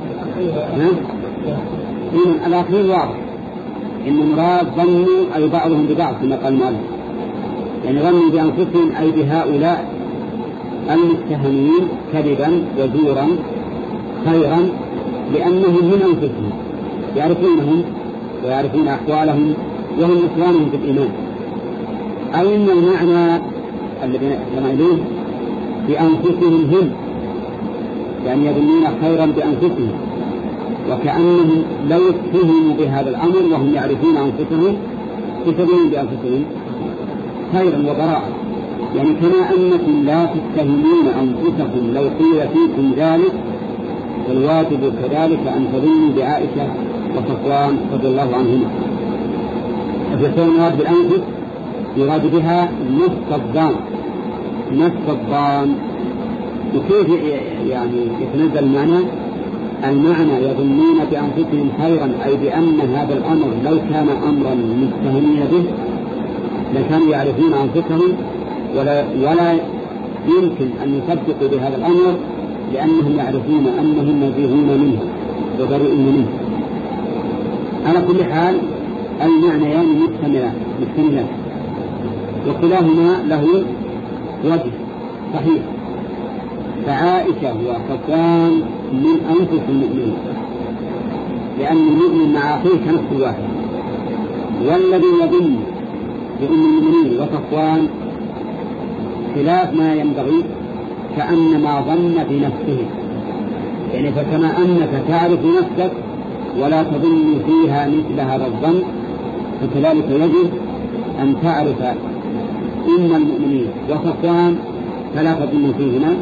الأخير واضح، إن مراد ظنوا أي بعضهم ببعض كما قال مالك، يعني ظنوا بأنفسهم أي بهؤلاء المتهمين كذبا وزورا خيرا، لأنهم من أنفسهم يعرفونهم ويعرفون أحوالهم وهم إخوانهم في الإيمان. أو إن المعنى الذي نحن إليه بأنفسهم هم، يعني يظنون خيرا بأنفسهم، وكأنهم لو اتهموا بهذا الأمر وهم يعرفون أنفسهم يظنون بأنفسهم خيرا وبراءة، يعني كما أنكم لا تتهمون أنفسكم لو قيل فيكم ذلك، والواجب كذلك أن تظنوا بعائشة وصفوان رضي الله عنهما. فيكون المراد بالأنفس يراد بها نصف الظان. وكيف يعني يتنزل المعنى يظنون بأنفسهم خيرا، أي بأن هذا الأمر لو كان أمرا متهمين به لكانوا يعرفون أنفسهم ولا يمكن أن يصدقوا بهذا الأمر، لأنهم يعرفون أنهم نزيهون منه وبريئون منه. على كل حال المعنيان مكتملان، وكلاهما له وجه صحيح. فعائشة وصفوان من أنفس المؤمنين، لأن المؤمن مع أخيه كنفس واحد، والذي يظن بأم المؤمنين وصفوان خلاف ما ينبغي، كأنما ظن بنفسه، يعني فكما أنك تعرف نفسك ولا تظن فيها مثل هذا الظن، فكذلك يجب أن تعرف أم المؤمنين وصفوان فلا تظن فيهما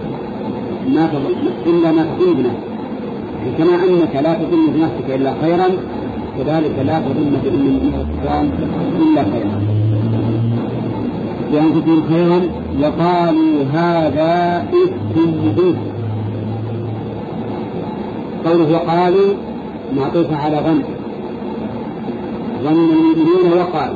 إلا ما تظن بنفسك، كما أنك لا تظن بنفسك إلا خيرا، كذلك لا تظن بأم المؤمنين وصفوان إلا خيرا. بأنفسهم خيرا وقالوا هذا إفك مبين. قوله وقالوا معطوف على ظن المؤمنين وقال،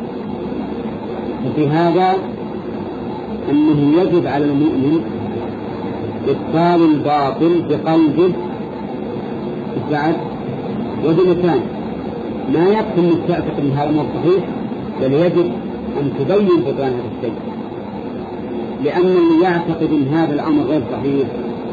وفي هذا أنه يجب على المؤمن إبطال الباطل بقلبه بعد وبلسانه، ما يكفي أن تعتقد من هذا الصحيح، بل يجب أن تبين بطلان هذا الشيء، لأن اللي يعتقد أن هذا الأمر غير صحيح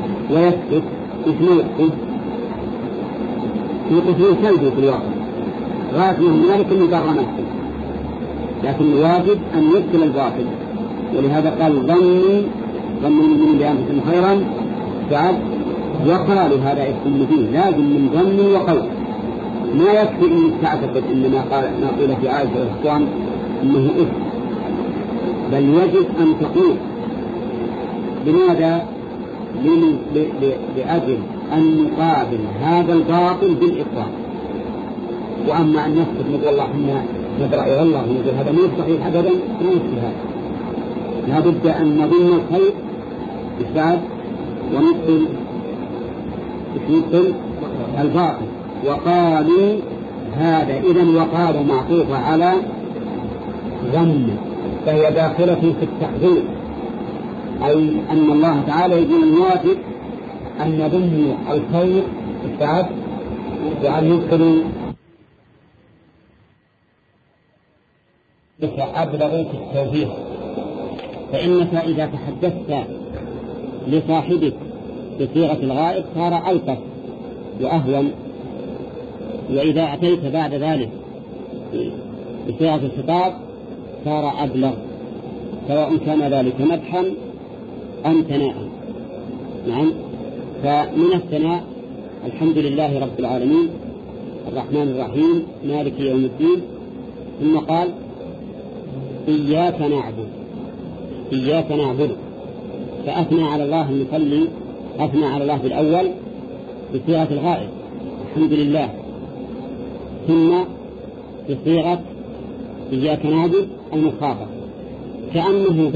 ويسكت اسمه يوقف سلبي في الواقع، غاية هنالك المبرمات، لكن الواجب أن يبطل الباطل. ولهذا قال ظنوا من بأنفسهم خيرا بعد وقالوا هذا اسم مبين، لازم من ظن وقول. ما يكفي أن تعتقد إن ما قيل في آية الإخوان إنه اسم، بل يجب أن تقول. لماذا؟ لأجل أن نقابل هذا الباطل بالإقرار. وأما أن نسكت نقول الله إحنا ندرأ الله ونقول هذا مو صحيح أبدا، ما يصير هذا. لا بد أن نظن الخير إثبات ونبطل الباطل. وقالوا هذا إذن وقالوا معطوفة على ظن، فهي داخلة في التحذير، أي أن الله تعالى يقول الواجب أن نظن الخير إثبات وأن يدخلوا بك أبلغوا في التوفيق. فإنك إذا تحدثت لصاحبك بصيغة الغائب صار ألطف وأهون، وإذا أتيت بعد ذلك بصيغة الخطاب صار أبلغ، سواء كان ذلك مدحا أم ثناء. نعم. فمن الثناء الحمد لله رب العالمين الرحمن الرحيم مالك يوم الدين، ثم قال إياك نعبد، فأثنى على الله المصلي، أثنى على الله بالأول بصيغة الغائب الحمد لله، ثم بصيغة إياك نعبد المخاطب، كأنه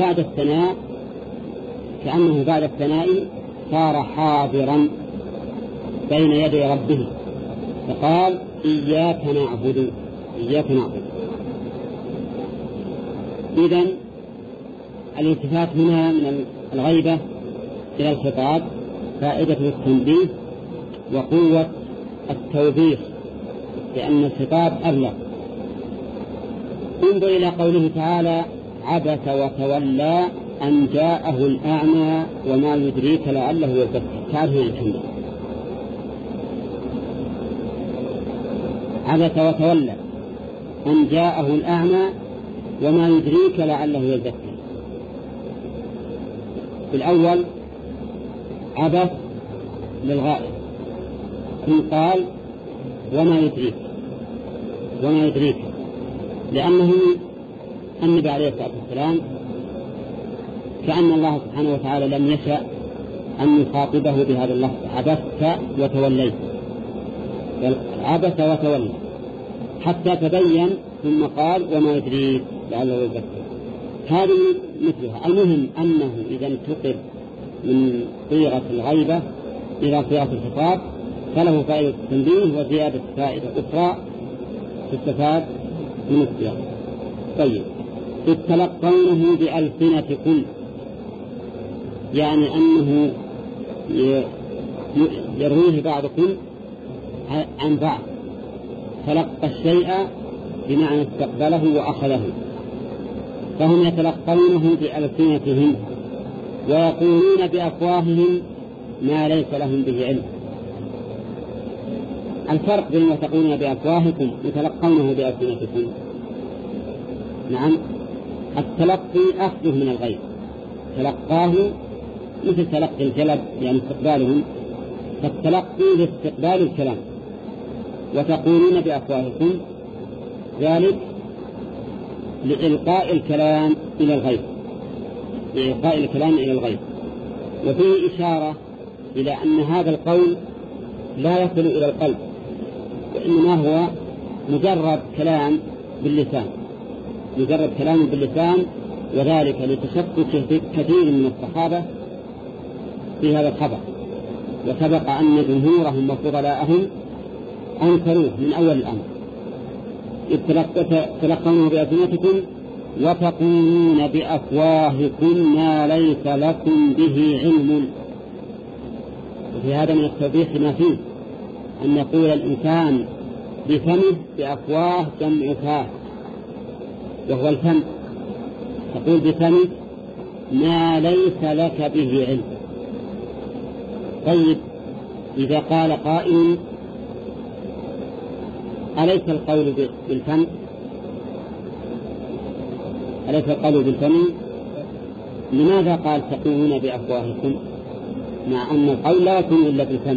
بعد الثناء صار حاضرا بين يدي ربه، فقال إياك نعبد. إذن الالتفات هنا من الغيبة إلى الخطاب فائدة التنبيه وقوة التوبيخ، لأن الخطاب أبلغ. انظر إلى قوله تعالى عبس وتولى أن جاءه الأعمى وما يدريك لعله يزكى. تعرف الجملة عبس وتولى أن جاءه الأعمى وما يدريك لعله يزكى. في الأول عبس للغائب، ثم قال وما يدريك، لأنه النبي عليه الصلاة والسلام كأن الله سبحانه وتعالى لم يشأ أن يخاطبه بهذا اللفظ عبست وتوليت، عبس وتولى حتى تبين، ثم قال وما يدريك لعله يزكى. هذه مثلها. المهم أنه إذا انتقل من صيغة الغيبة إلى صيغة الخطاب فله فائدة التنبيه وزيادة فائدة أخرى تستفاد من السياق. طيب، تتلقونه بألسنتكم، يعني أنه يرويه بعضكم عن بعض. تلقى الشيء بمعنى استقبله وأخذه، فهم يتلقونه بألسنتهم ويقولون بأفواههم ما ليس لهم به علم. الفرق بين تقولون بأفواهكم وتلقونه بألسنتكم. نعم، التلقي أخذه من الغير، تلقاه مثل تلقي الجلب يعني استقبالهم، فالتلقي لاستقبال الكلام. وتقولون بأفواهكم ذلك لإلقاء الكلام إلى الغير، وفيه إشارة إلى أن هذا القول لا يصل إلى القلب، وإنما هو مجرد كلام باللسان، وذلك لتشكك كثير من الصحابة في هذا الخبر. وسبق أن جمهورهم وفضلاءهم أنكروه من أول الأمر، إذ تلقونه بألسنتكم وتقولون بأفواهكم ما ليس لكم به علم. وفي هذا من التوبيخ ما فيه أن يقول الإنسان بفمه بأفواه جمع فاه، وهو الفم، تقول بفمه ما ليس لك به علم. طيب، إذا قال قائل أليس القول بالفم؟ أليس القول بالفم؟ لماذا قال تقولون بأفواهكم مع أن القول لا يكون إلا بالفم؟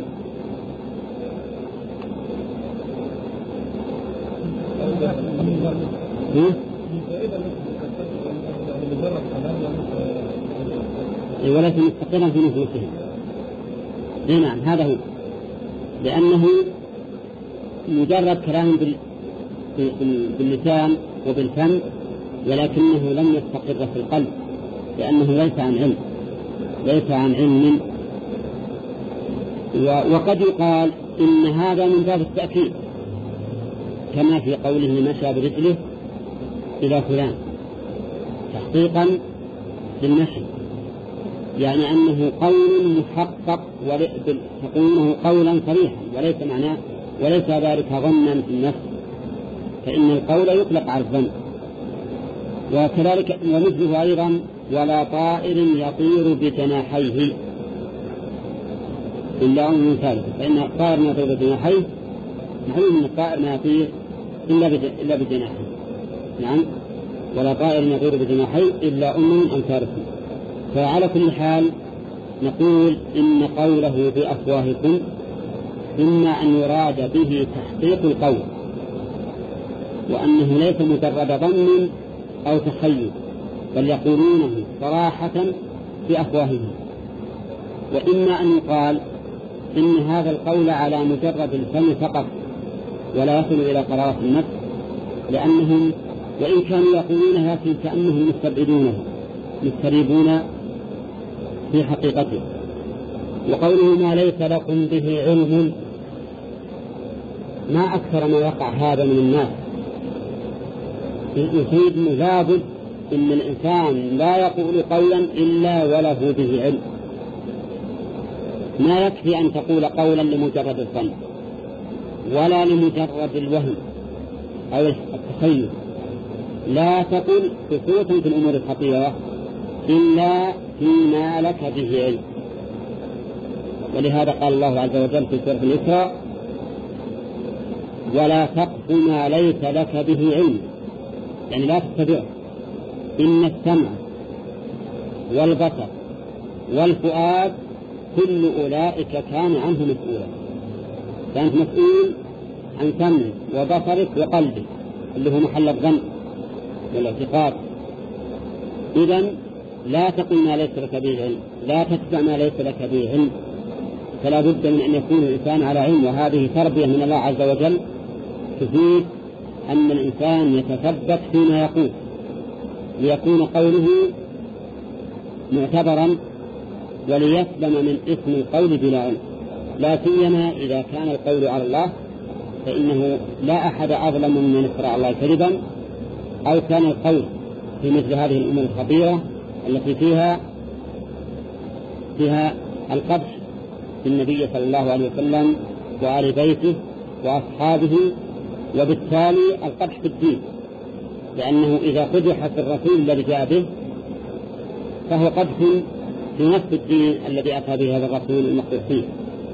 ولكن مستقرا في نفوسهم. نعم هذا هو، لأنه مجرد كلام باللسان وبالفم، ولكنه لم يستقر في القلب، لأنه ليس عن علم. وقد يقال إن هذا من باب التأكيد، كما في قوله مشى برجله إلى فلان، تحقيقا للمشي، يعني أنه قول محقق تقوله قولا صريحا، وليس ذلك ظنا في النفس، فإن القول يطلق على الظن. وكذلك ومثله أيضا ولا طائر يطير بجناحيه إلا أم ثالث، فإن الطائر ما يطير بجناحيه معلوم أن الطائر ما يطير إلا بجناحيه. نعم ولا طائر يطير بجناحيه إلا أم ثالث. فعلى كل حال نقول إن قوله بأفواهكم إما أن يراد به تحقيق القول، وأنه ليس مجرد ظن أو تخيل، بل يقولونه صراحة بأفواههم. وإما أن يقال إن هذا القول على مجرد الفم فقط ولا يصل إلى قرارة النفس، لأنهم وإن كانوا يقولونها لكن كأنهم مستريبون في حقيقته. وقوله ما ليس لكم به علم، ما أكثر ما يقع هذا من الناس، يفيد لابد إن الإنسان لا يقول قولا إلا وله به علم. ما يكفي أن تقول قولا لمجرد الظن ولا لمجرد الوهم أو التخيل، لا تقل خصوصا في الأمور الخطيرة إلا فيما لك به علم. ولهذا قال الله عز وجل في سورة الإسراء ولا تقف ما ليس لك به علم، يعني لا تتبعه، إن السمع والبصر والفؤاد كل أولئك كان عنه مسؤولا. فأنت مسؤول عن سمعك وبصرك وقلبك اللي هو محل الظن والاعتقاد. إذن لا تقل ما ليس لك به علم، لا تتبع ما ليس لك به علم، فلا بد من أن يكون الإنسان على علم. وهذه تربية من الله عز وجل تفيد أن الإنسان يتثبت فيما يقول ليكون قوله معتبرا وليسلم من إثم القول بلا علم، لا سيما إذا كان القول على الله، فإنه لا أحد أظلم من افترى على الله كذبا، أو كان القول في مثل هذه الأمور الخطيرة التي فيها القدح في النبي صلى الله عليه وسلم وآل بيته وأصحابه، وبالتالي القدح في الدين، لأنه إذا قدح في الرسول الذي جاء به فهو قدح في نفس الدين الذي أتى به هذا الرسول المقدس فيه.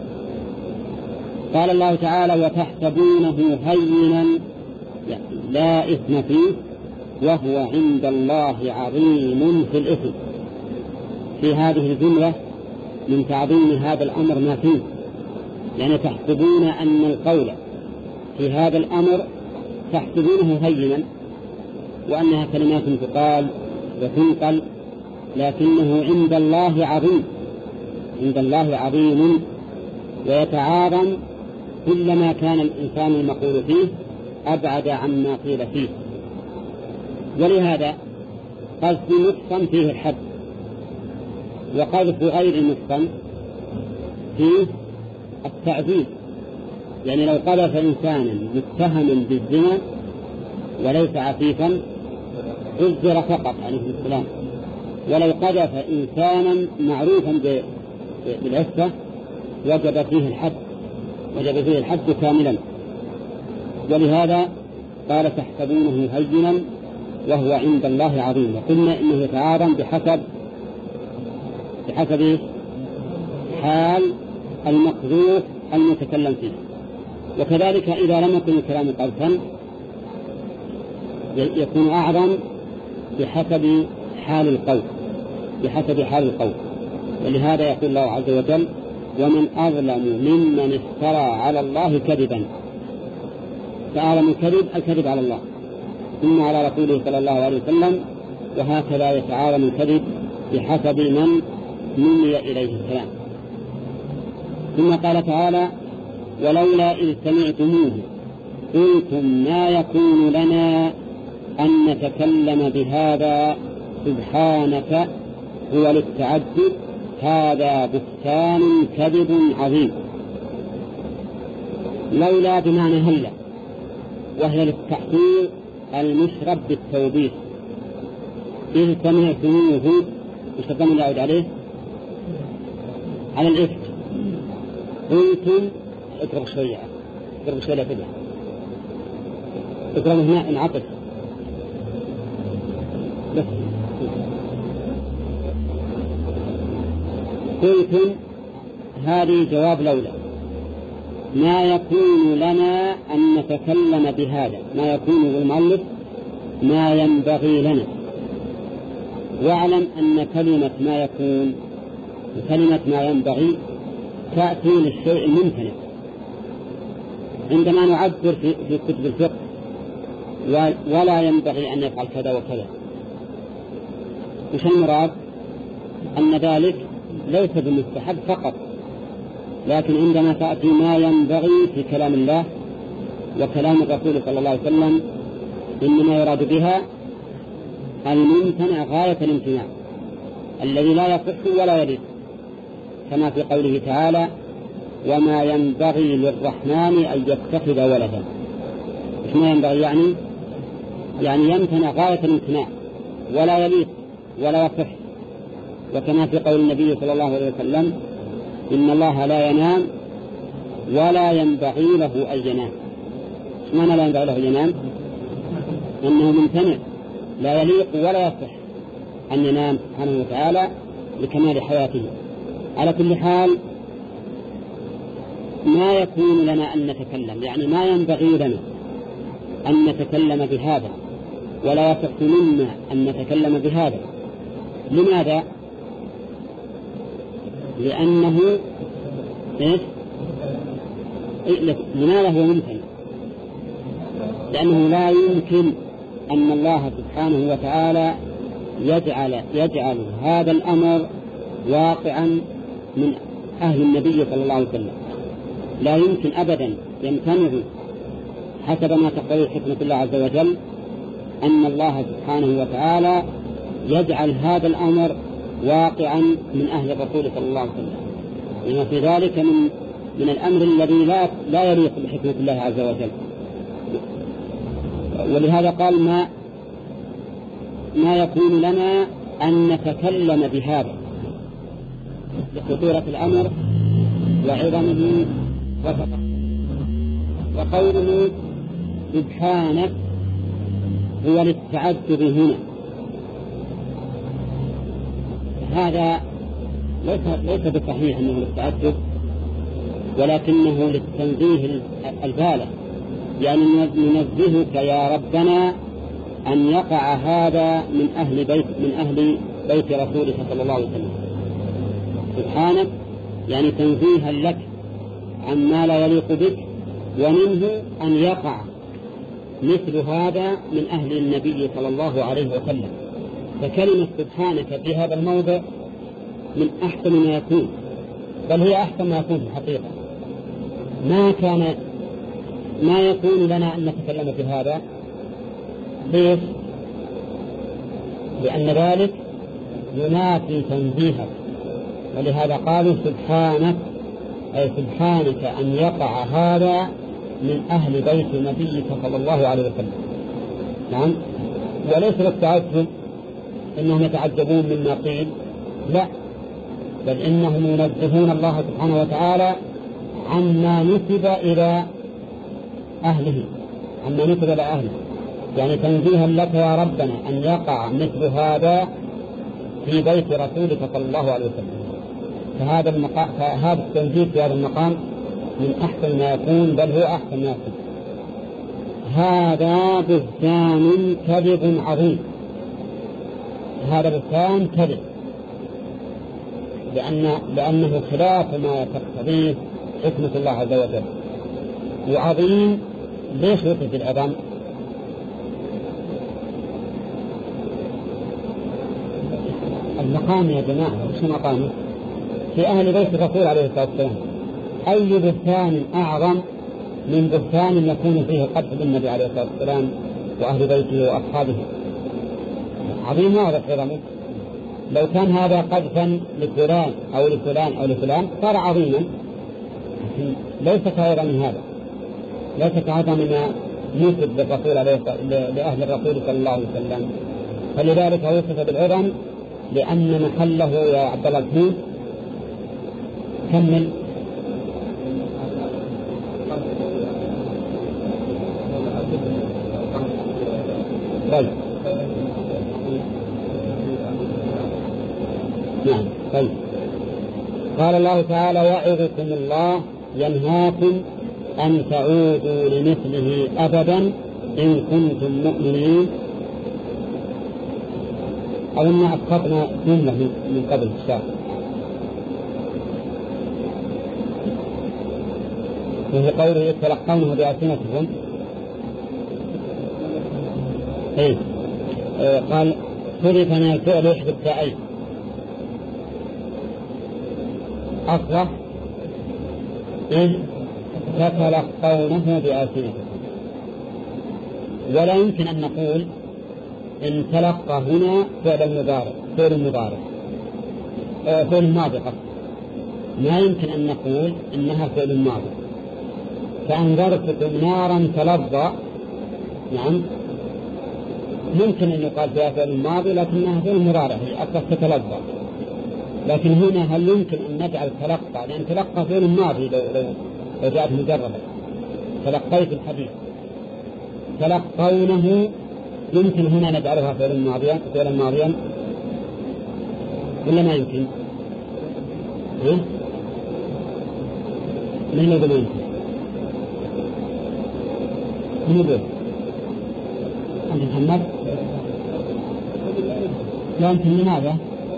قال الله تعالى وتحسبونه هينا لا إثم فيه وهو عند الله عظيم في الإثم. في هذه الجملة من تعظيم هذا الأمر ما فيه، يعني تحسبون أن القول في هذا الأمر تحسبونه هينا وأنها كلمات تقال وتنقل، لكنه عند الله عظيم، عند الله عظيم، ويتعاظم كلما كان الإنسان المقول فيه أبعد عما قيل فيه. ولهذا قذف متقن فيه الحد، وقذف غير متقن فيه التعذيب. يعني لو قذف إنسانا متهما بالزنا وليس عفيفا عذر فقط عليه السلام، ولو قذف إنسانا معروفا بالعفة وجب فيه الحد كاملا. ولهذا قال تحسبونه هينا وهو عند الله عظيم. وقلنا إنه يتعاظم بحسب حال المقذوف المتكلم فيه. وكذلك إذا لم يكن الكلام قذفا يكون أعظم بحسب حال القول. ولهذا يقول الله عز وجل: ومن أظلم ممن افترى على الله كذبا. فأعظم الكذب على الله ثم على رسوله صلى الله عليه وسلم، وهكذا يتعاظم الكذب بحسب من نمي إليه الكلام. ثم قال تعالى: ولولا إذ سمعتموه قلتم ما يكون لنا أن نتكلم بهذا سبحانك هو للتعجب هذا بهتان كذب عظيم. لولا بمعنى هلا، وهي للتحقيق المشرب بالتوبيخ. إذ سمعتموه وش الضمير يعود عليه؟ على الإفك. قلتم اقرب شوية كده، اقرب هنا انعطف بس. قلتم هذه جواب لولا. ما يكون لنا أن نتكلم بهذا، ما يكون للمؤلف ما ينبغي لنا. واعلم أن كلمة ما يكون وكلمة ما ينبغي تأتي للشيء الممتنع. عندما نعبر في كتب الفقه ولا ينبغي أن يفعل كذا وكذا، وش المراد؟ أن ذلك ليس بمستحب فقط، لكن عندما تأتي ما ينبغي في كلام الله وكلام الرسول صلى الله عليه وسلم إنما يراد بها الممتنع غاية الامتناع الذي لا يصح ولا يليق، كما في قوله تعالى: وما ينبغي للرحمن أن يتخذ ولدا. إيش ما ينبغي؟ يعني يمتنع غاية الامتناع ولا يليق ولا يصح. وكما في قول النبي صلى الله عليه وسلم: إن الله لا ينام ولا ينبغي له أن ينام. إيش معنى لا ينبغي له أن ينام؟ أنه ممتنع لا يليق ولا يصح أن ينام سبحانه وتعالى لكمال حياته. على كل حال ما يكون لنا أن نتكلم، يعني ما ينبغي لنا أن نتكلم بهذا ولا يصح منا أن نتكلم بهذا. لماذا؟ لأنه لماذا هو ممتنع؟ لأنه لا يمكن أن الله سبحانه وتعالى يجعل هذا الأمر واقعا من أهل النبي صلى الله عليه وسلم. لا يمكن أبدا، يمتنع حسب ما تقتضي حكمة الله عز وجل أن الله سبحانه وتعالى يجعل هذا الأمر واقعا من أهل الرسول صلى الله عليه وسلم، لما في ذلك من الأمر الذي لا يليق بحكمة الله عز وجل. ولهذا قال ما يكون لنا أن نتكلم بهذا لخطورة الأمر وعظمه وفقه. وقوله سبحانك هو للتعجب هنا، هذا ليس بصحيح أنه للتعجب، ولكنه للتنزيه البالغ، يعني ننزهك يا ربنا أن يقع هذا من أهل بيت رسولك صلى الله عليه وسلم. سبحانك يعني تنزيها لك عما لا يليق بك، ومنه أن يقع مثل هذا من أهل النبي صلى الله عليه وسلم. فكلمة سبحانك في هذا الموضع من أحسن ما يكون، بل هي أحسن ما يكون في الحقيقة. ما يكون لنا أن نتكلم في هذا. ليش؟ لأن ذلك ينافي تنزيهك، ولهذا قالوا سبحانك أي سبحانك أن يقع هذا من أهل بيت نبيك صلى الله عليه وسلم. نعم، وليس للتعجب إنهم يتعجبون مما قيل، لا، بل إنهم ينزهون الله سبحانه وتعالى عما نسب إلى أهله، يعني تنزيها لك يا ربنا أن يقع مثل هذا في بيت رسولك صلى الله عليه وسلم. فهذا التنزيه في هذا المقام من أحسن ما يكون، بل هو أحسن ما يكون. هذا بهتان كذب عظيم. هذا بهتان كذب، لأنه خلاف ما تقتضيه حكمة الله عز وجل. وعظيم ليش وصف العظم؟ المقام يا جماعة، وش مقامه؟ في أهل بيت الرسول عليه الصلاة والسلام. أي بهتان أعظم من بهتان يكون فيه قدح بالنبي عليه الصلاة والسلام وأهل بيته وأصحابه؟ عظيم واضح عظمه. لو كان هذا قدحا لفلان أو لفلان أو لفلان صار عظيما، ليس كعظم من هذا، ليس كعظم ما نسب للرسول لأهل الرسول صلى الله عليه وسلم. فلذلك وصف بالعظم لأن محله يا عبد الله الحميد كمل. طيب نعم. طيب قال الله تعالى: يعظكم الله ينهاكم أن تعودوا لمثله أبدا إن كنتم مؤمنين. أظن أسقطنا جملة من قبل الشهر، وهي قوله يتلقونه بألسنتكم. قال حذف من الفعل يحذف التاءين، أصلح إذ تتلقونه بألسنتكم. ولا يمكن أن نقول إن تلقى هنا فعل مضارع فعل ماضي قصد، ما يمكن أن نقول إنها فعل ماضي. فأنذرتكم نارا تلظى، نعم ممكن أن يقال فيها فعل ماضي لكنها فعل مضارع، هي أصلا تتلظى. لكن هنا هل يمكن أن نجعل تلقى؟ لأن تلقى فعل ماضي لو جاءت مجربة. تلقيت الحديث، تلقونه يمكن هنا نجعلها فعلا ماضيا ولا ما يمكن؟ من يقول يمكن؟ من يقول؟ عند محمد؟ لا يمكن. لماذا؟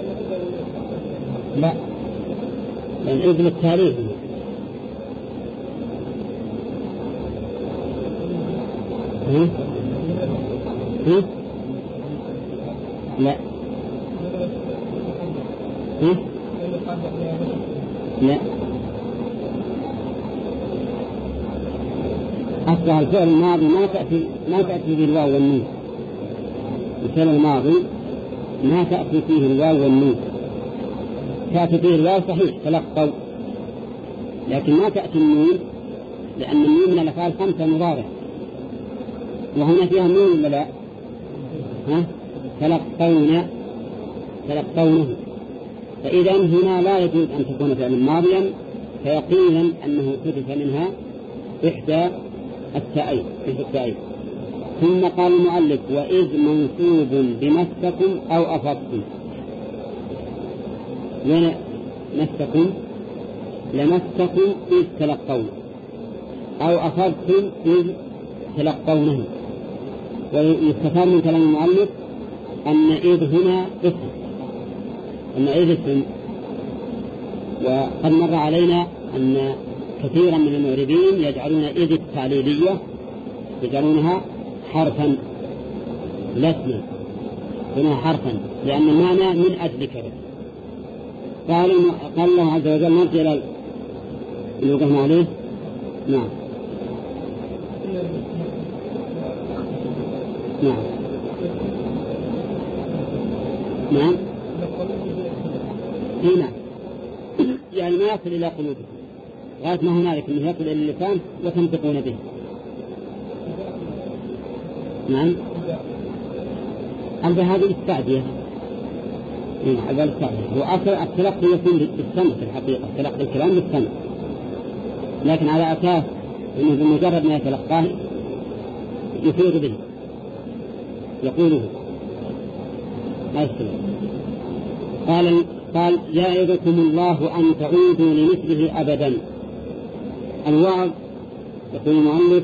لا، لأن إذن التاريخ لا لا، أصلها الفعل الماضي ما تأتي بالواو والنون. الفعل الماضي ما تأتي فيه الواو والنون، تأتي فيه الواو صحيح تلقوا، لكن ما تأتي النون، لأن النون من الأفعال 5 مضارع، وهنا فيها النون ولا لا؟ تلقونه. فإذا هنا لا يجوز أن تكون فعلا ماضيا، فيقينا أنه حذف منها إحدى التاءين. ثم قال المؤلف: وإذ منصوب بمسكم أو أفضتم. وين مسكم؟ لمسكم إذ تلقون، أو أفضتم إذ تلقونه. ويستفاد من كلام المؤلف أن إذ هنا اسم، وقد مر علينا أن كثيرا من المعربين يجعلون إذ التعليلية يجعلونها حرفا لا اسما، هنا حرفا، لأن المعنى من أجل كذا. قال الله عز وجل: نرجع إلى اللي وقفنا عليه. نعم هنا يعني ما يصل إلى قلوبكم، غاية ما هنالك أنه يصل إلى اللسان وتنطقون به. نعم عند هذه التعدية، هذا التعدية وأصل التلقي يكون بالسمع في الحقيقة، تلقي الكلام بالسمع، لكن على أساس أنه بمجرد ما يتلقاه يفيد به يقوله ما يستمع. قال: يعظكم الله أن تعودوا لمثله أبدا. الوعظ يقول المؤلف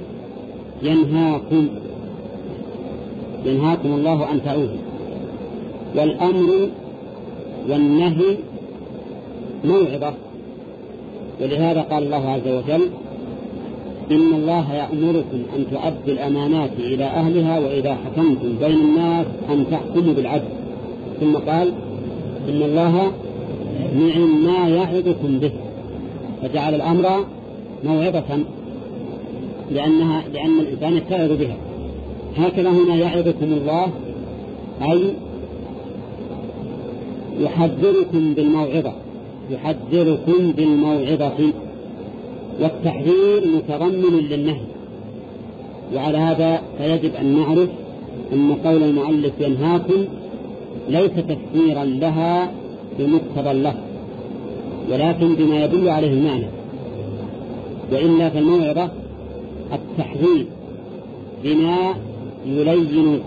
ينهاكم الله أن تعودوا، والأمر والنهي موعظة. ولهذا قال الله عز وجل إن الله يأمركم أن تؤدوا الأمانات إلى أهلها وإذا حكمتم بين الناس أن تحكموا بالعدل. ثم قال إن الله نعم ما يعظكم به، فجعل الأمر موعظة لأن الإنسان يتعظ بها. هكذا هنا يعظكم الله أي يحذركم بالموعظة، والتحذير متضمن للنهي. وعلى هذا فيجب أن نعرف أن قول المؤلف ينهاكم ليس تفسيرا لها بمقتضى اللفظ، ولكن بما يدل عليه المعنى. وإلا فالموعظة التحذير بما يلين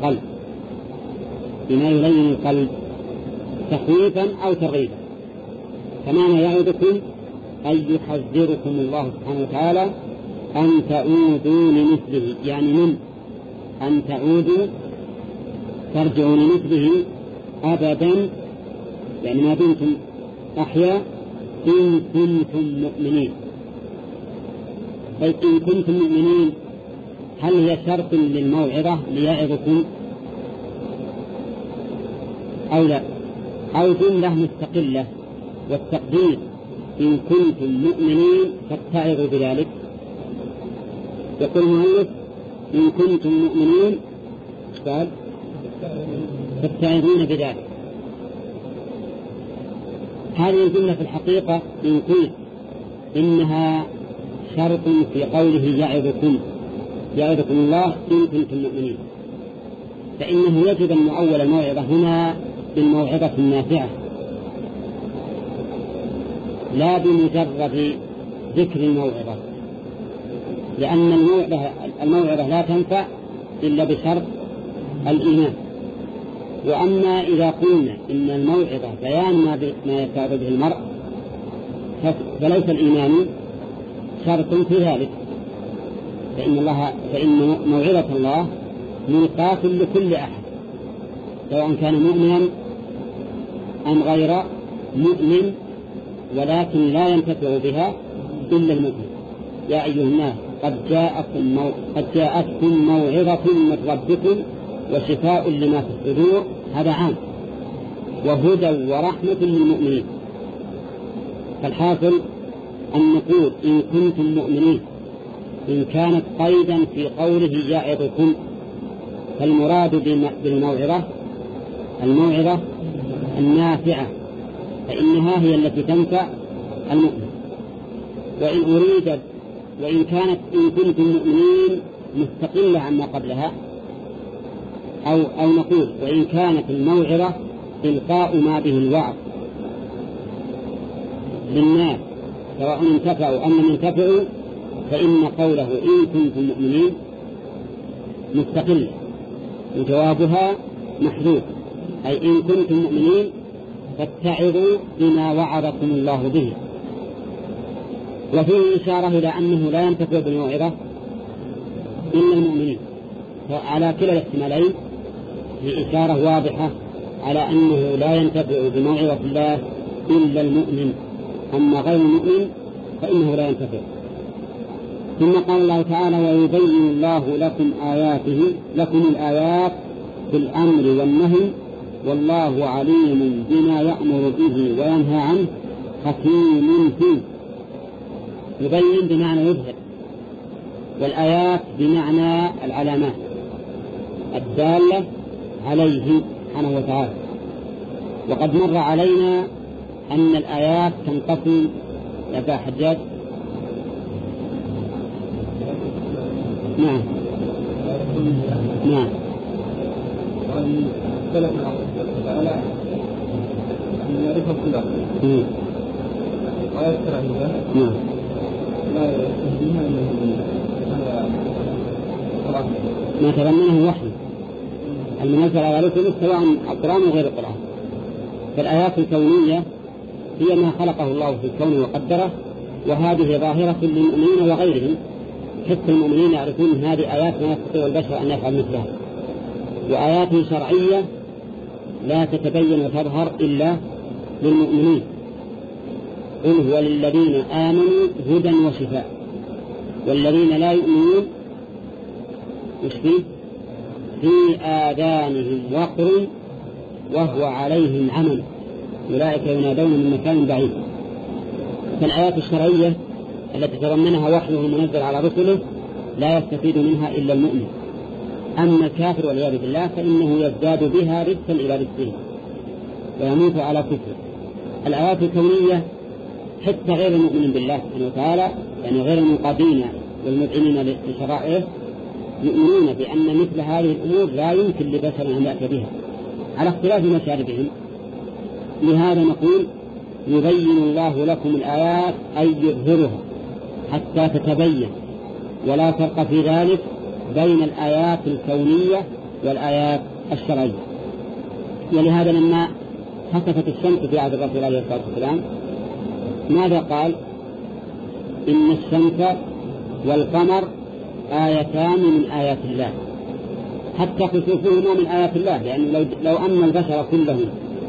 القلب تخويفا أو ترغيبا. فمعنى يعظكم أن يحذركم الله سبحانه وتعالى أن تعودوا لمثله، يعني أن تعودوا ترجعوا لمثله أبدا، يعني ما دمتم أحياء إن كنتم مؤمنين. إن كنتم مؤمنين هل هي شرط للموعظة ليعظكم أو لا، أو جملة مستقلة؟ والتقدير إن كنتم مؤمنين فاتعظوا بذلك. يقول المؤلف إن كنتم مؤمنين قال فاتعظون بذلك. هذه الجملة في الحقيقة إن قلت إنها شرط في قوله يعظكم الله إن كنتم مؤمنين، فإنه يجب أن نؤول الموعظة هنا بالموعظة النافعة لا بمجرد ذكر الموعظة، لأن الموعظة لا تنفع إلا بشرط الإيمان. وأما إذا قلنا إن الموعظة بيان ما يتعظ به المرء فليس الإيمان شرط في ذلك، فإن موعظة الله ملقاة لكل أحد سواء كان مؤمنا أم غير مؤمن، ولكن لا ينتفع بها إلا المؤمن. يا أيها الناس قد جاءتكم موعظة من ربكم وشفاء لما في الصدور، هذا عام، وهدى ورحمة للمؤمنين. فالحاصل أن نقول إن كنتم مؤمنين إن كانت قيدا في قوله يعظكم، فالمراد بالموعظة الموعظة النافعة، فإنها هي التي تنفع المؤمن. وإن كانت إن كنتم مؤمنين مستقلة عما قبلها، أو نقول وإن كانت الموعظة إلقاء ما به الوعظ للناس سواء انتفعوا أم لم ينتفعوا، فإن قوله إن كنتم مؤمنين مستقلة وجوابها محذوف، أي إن كنتم مؤمنين فاتعظوا بما وعظكم الله به. وفيه إشارة إلى أنه لا ينتفع بالموعظة إلا المؤمنين، فعلى كلا الاحتمالين في إشارة واضحة على أنه لا ينتفع بموعظة الله إلا المؤمن، أما غير المؤمن فإنه لا ينتفع. ثم قال الله تعالى ويبين الله لكم الآيات بالأمر والنهي والله عليم بما يأمر به وينهى عنه حكيم فيه. يبين بمعنى يظهر، والآيات بمعنى العلامات الدالة عليه سبحانه وتعالى. وقد مر علينا أن الآيات تنقسم يا حجاج. نعم يعرفها كلها ويذكر عنها لا يهديها ما تضمنه وحي المنزل على رسله سواء القرآن وغير القرآن. فالآيات الكونية هي ما خلقه الله في الكون وقدره وهذه ظاهرة للمؤمنين وغيرهم، حتى المؤمنين يعرفون أن هذه آيات ما يستطيع البشر أن يفعل مثلها، وآيات شرعية لا تتبين وتظهر إلا للمؤمنين. قل هو للذين آمنوا هدى وشفاء، والذين لا يؤمنون في آذانهم وقر وهو عليهم عمى أولئك ينادون من مكان بعيد. فالآيات الشرعية التي تضمنها وحيه المنزل على رسله لا يستفيد منها إلا المؤمن، أما الكافر والعياذ بالله فإنه يزداد بها رزقا إلى رزقه ويموت على كفره. الآيات الكونية حتى غير المؤمنين بالله سبحانه وتعالى، يعني غير المنقادين والمذعنين لشرائعه، يؤمنون بأن مثل هذه الأمور لا يمكن لبشر أن يأتي بها على اختلاف مشاربهم. لهذا نقول يبين الله لكم الآيات أي يظهرها حتى تتبين، ولا فرق في ذلك بين الآيات الكونية والآيات الشرعية. ولهذا لما خسفت الشمس في عهد الرسول عليه الصلاة والسلام ماذا قال؟ إن الشمس والقمر آيتان من آيات الله، حتى خسوفهما من آيات الله، لأن لو أن البشر كلهم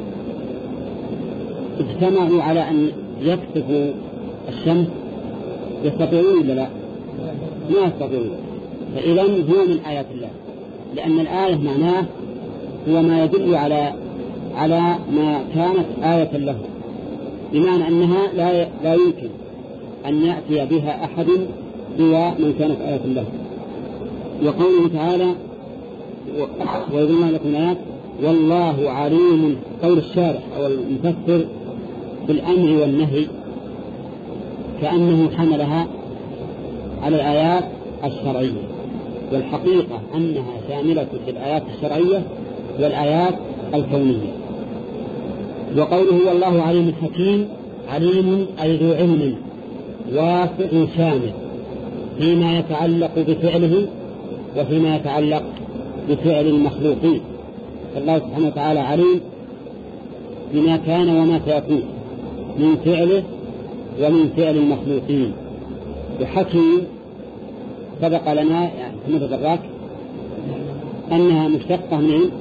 اجتمعوا على أن يكسفوا الشمس يستطيعون ولا لا؟ ما يستطيعون. فإذا هو من آيات الله، لأن الآية معناه هو ما يدل على ما كانت آية له، بمعنى أنها لا يمكن أن يأتي بها أحد سوى من كانت آية له. وقوله تعالى ويظلم لكم آيات والله عليم، قول الشارح أو المفسر بالأمر والنهي كأنه حملها على الآيات الشرعية، والحقيقة أنها شاملة للآيات الشرعية والآيات الكونية. وقوله والله عليم حكيم، عليم أي ذو علم واسع شامل فيما يتعلق بفعله وفيما يتعلق بفعل المخلوقين. فالله سبحانه وتعالى عليم بما كان وما سيكون من فعله ومن فعل المخلوقين. وحكيم سبق لنا يعني كما تدرك أنها مشتقة من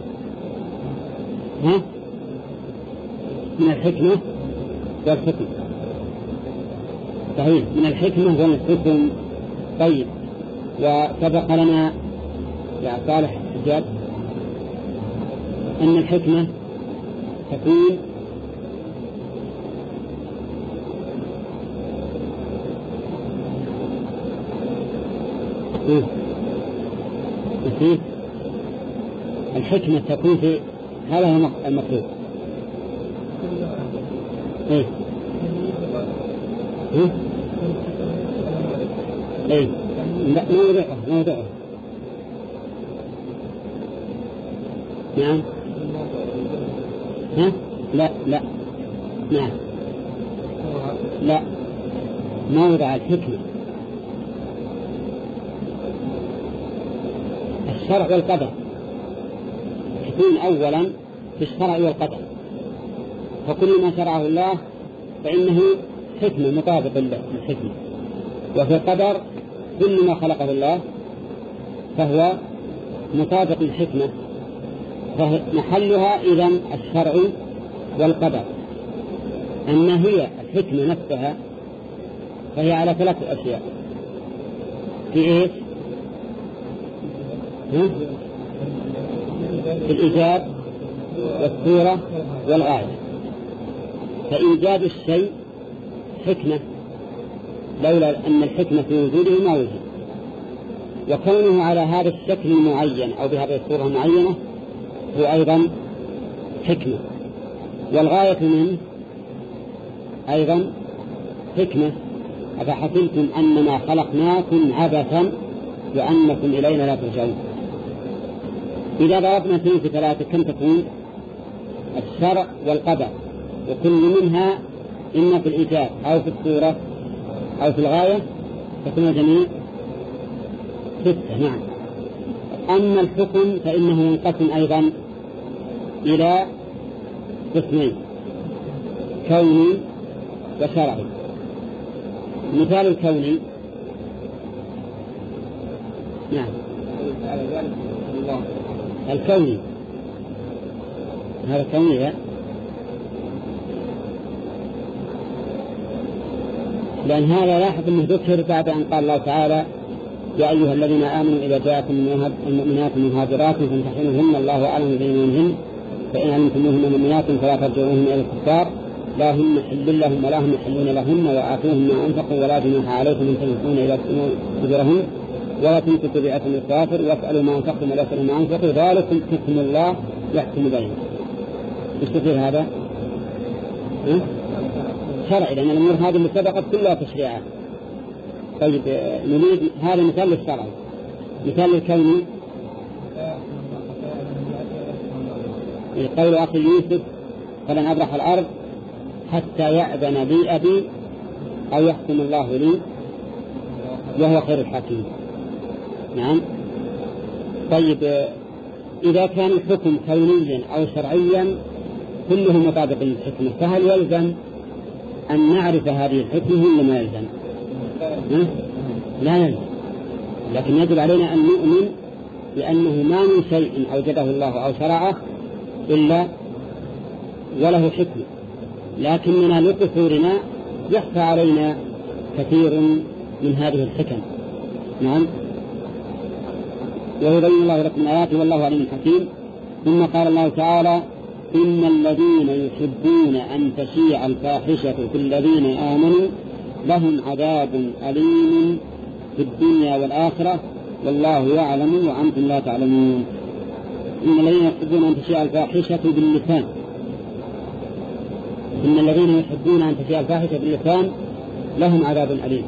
الحكمة والحكم. صحيح، من الحكمة والحكم. طيب، وسبق لنا يا صالح الحجاج أن الحكمة تكون نسيت. الحكمة تكون في هذا هو المطلوب. ايه ايه لا موضوعه نعم لا نعم لا موضع الحكمة الشرع والقدر، تكون أولا في الشرع والقدر، فكل ما شرعه الله فإنه حكمة مطابق للحكمة، وفي القدر كل ما خلقه الله فهو مطابق للحكمة، فمحلها إذن الشرع والقدر. أما هي الحكمة نفسها فهي على ثلاثة أشياء. في إيش؟ في الإيجاد والصورة والغاية. فإيجاد الشيء حكمة، لولا أن الحكمة في وجوده ما وجد، وكونه على هذا الشكل المعين أو بهذه الصورة المعينة هو أيضا حكمة، والغاية منه أيضا حكمة. أفحسبتم أنما خلقناكم عبثا وأنكم إلينا لا ترجعون. إذا ضربنا في ثلاثة كم تكون؟ الشرع والقدر، وكل منها إما في الإيجاد أو في الصورة أو في الغاية، تكون الجميع 6. نعم. أما الحكم فإنه ينقسم أيضا إلى قسمين، كوني وشرعي. مثال الكوني. نعم الكوني هذا كوني لأن هذا لاحظ أنه ذكر بعد أن قال الله تعالى يا أيها الذين آمنوا إذا جاءكم المؤمنات مهاجرات فامتحنوهن الله أعلم بإيمانهن فإن علمتموهن مؤمنات فلا ترجعوهن إلى الكفار لا هن حل لهم ولا هم يحلون لهن وآتوهم ما أنفقوا ولا جناح عليكم إن تنفقون إلى أجورهن ولا تنفقوا بأس الكافر واسألوا ما أنفقتم ولا تسألوا ما أنفقوا ذلكم حكم الله يحكم بينكم. يستفيد هذا شرعي لأن الأمور هذه اللي سبقت كلها تشريعات. طيب نريد هذا مثال للشرع. مثال للكون قول أخي يوسف فلن أبرح الأرض حتى يأذن بي أبي أو يحكم الله لي وهو خير الحاكمين. نعم. طيب إذا كان الحكم كونيا أو شرعيا كله مطابق للحكمة فهل يلزم أن نعرف هذه الحكمة ولا ما يلزم؟ لا يلزم، لكن يجب علينا أن نؤمن بأنه ما من شيء أوجده الله أو شرعه إلا وله حكمة، لكننا لقصورنا يخفى علينا كثير من هذه الحكم. نعم. ويبين الله لكم آياته والله عليم حكيم. ثم قال الله تعالى إن الذين يحبون أن تشيع الفاحشة في الذين آمنوا لهم عذاب أليم في الدنيا والآخرة والله يعلم وأنتم لا تعلمون. إن الذين يحبون أن تشيع الفاحشة باللسان إن الذين يحبون أن تشيع الفاحشة باللسان لهم عذاب أليم.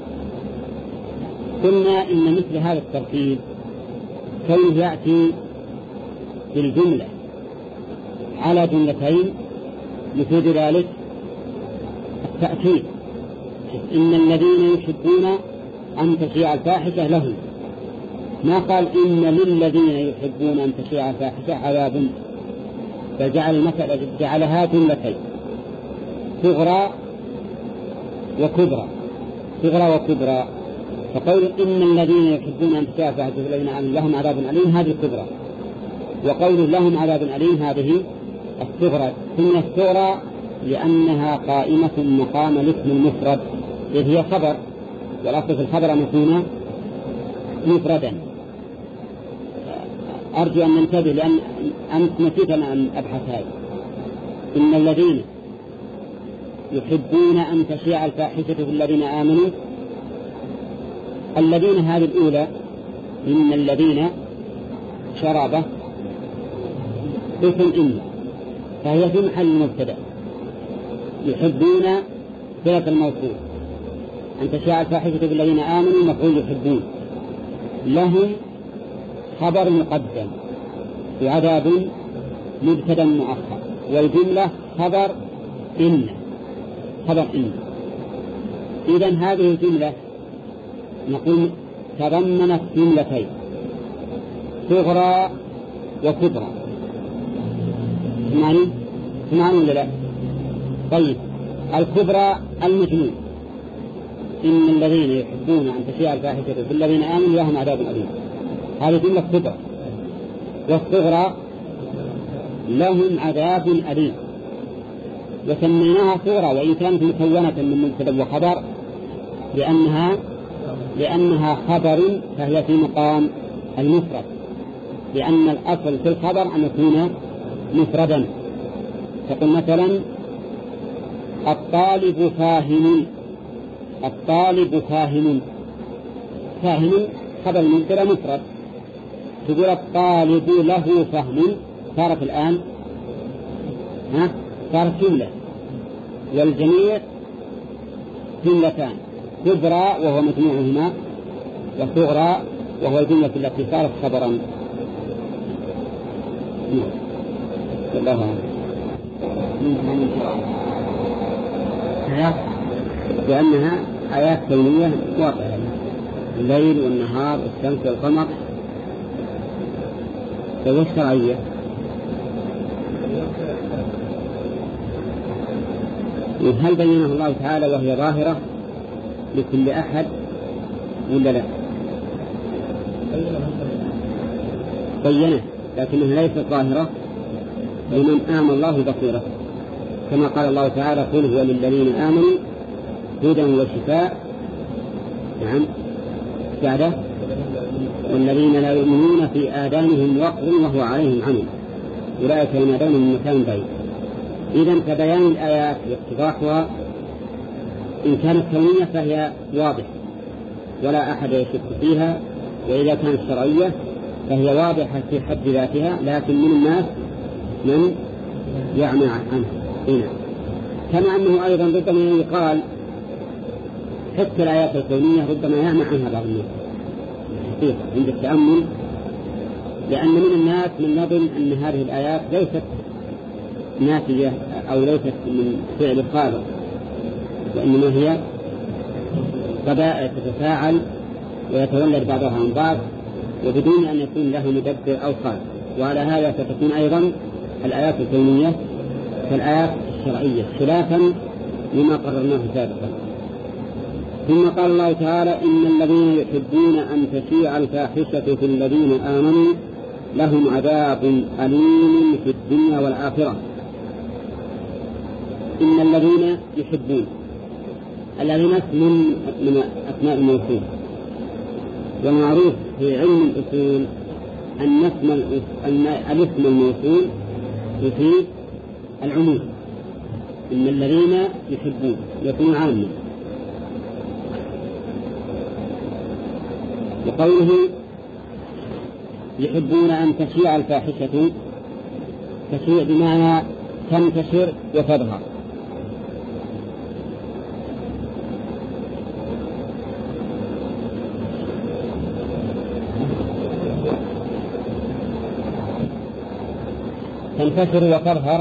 قلنا إن مثل هذا الترتيب كونه يأتي بالجملة على جملتين يفيد ذلك التأكيد. إن الذين يحبون أن تشيع الفاحشة لهم، ما قال إن للذين يحبون أن تشيع الفاحشة عذاب، فجعل المسألة جعلها جملتين صغرى وكبرى صغرى وكبرى. فقول إن الذين يحبون أن تشيع الفاحشة في الذين آمنوا لهم عذاب أليم هذه الكبرى، وقول لهم عذاب أليم هذه الصغرى. ثم الصغرى لأنها قائمة مقام الاسم المفرد إذ هي خبر، والأصل في الخبر أن يكون مفردا. أرجو أن ننتبه لأن أنت نسيت أن أبحث هذا. إن الذين يحبون أن تشيع الفاحشة في الذين آمنوا، الذين هذه الأولى إن الذين شرابه اسم إن، فهي في محل مبتدأ. يحبون صلة الموصول أن تشاء الفاحشة بالذين آمنوا مفعول يحبون، لهم خبر مقدم وعذاب مبتدأ مؤخر، والجملة خبر إن. إذن هذه الجملة نقول تضمنت جملتين صغرى وكبرى. سمعني ولا لا؟ طيب الكبرى المجنون إن الذين يحبون أن تشيع الفاحشة في الذين آمنوا لهم عذاب أليم، هذه جملة كبرى. والصغرى لهم عذاب أليم، وسميناها صغرى وإن كانت مكونة من مبتدأ وخبر لأنها خبر فهي في مقام المفرد، لأن الأصل في الخبر أن يكون مفردا. تقول مثلا الطالب فاهم فاهم خبر المبتدأ مفرد. تقول الطالب له فهم صارت الآن صارت جملة، والجميع جملتان كبرى وهو مجموعهما، وصغرى وهو الجملة التي صارت خبرا. الله أعلم. لأنها آيات كونية واضحة، الليل والنهار والشمس والقمر. فهي الشرعية هل بينه الله تعالى وهي ظاهرة لكل أحد ولا لا؟ بينه، لكنها ليست ظاهرة لمن آمن الله بصيرة، كما قال الله تعالى: قل هو للذين آمنوا هدى وشفاء. نعم، بعده: والذين لا يؤمنون في آذانهم وقر وهو عليهم عمى أولئك ينادون من مكان بعيد. إذن كبيان الآيات واقتضاحها إن كانت كونية فهي واضحة ولا أحد يشك فيها، وإذا كانت شرعية فهي واضحة في حد ذاتها، لكن من الناس من يعمى عنها. كما أنه أيضا ربما يقال حتى الآيات الكونية ربما يعمى عنها بعض الناس عند التأمل، لأن من الناس من يظن أن هذه الآيات ليست ناتجة أو ليست من فعل الخالق، وإنما هي قضايا تتفاعل ويتولد بعضها عن بعض وبدون أن يكون له مدبر أو خالق. وعلى هذا فتكون أيضا الآيات الكونية كالآيات الشرعية خلافا لما قررناه سابقا. ثم قال الله تعالى: إن الذين يحبون أن تشيع الفاحشة في الذين آمنوا لهم عذاب أليم في الدنيا والآخرة. إن الذين يحبون، الذين من أسماء الموصول، والمعروف في علم الأصول أن الاسم الموصول يفيد العموم. إن الذين يحبون يكون عاما. وقوله يحبون أن تشيع الفاحشة، تشيع بمعنى تنتشر وتظهر. تنتشر وتظهر.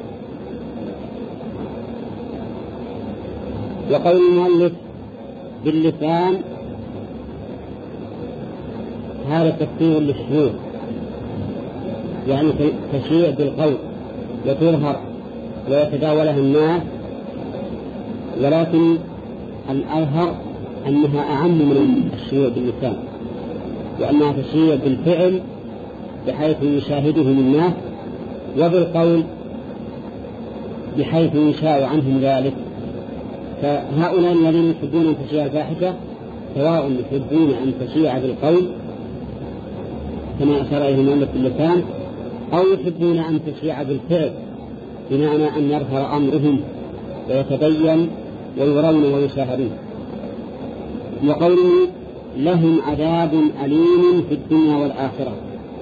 وقول المؤلف باللسان هذا تفسير للشذوذ، يعني تشيع بالقول وتظهر ويتداولها الناس، ولكن الأظهر أنها أعم من الشيوع باللسان، وأنها تشيع بالفعل بحيث يشاهدهم الناس، وبالقول بحيث يشاء عنهم ذلك. فهؤلاء الذين يحبون أن تشيع الفاحشة سواء يحبون أن تشيع بالقول كما أشار إليه المؤلف باللسان، أو يحبون أن تشيع بالفعل بمعنى أن يظهر أمرهم ويتبين ويرون ويشاهدون. وقوله لهم عذاب أليم في الدنيا والآخرة،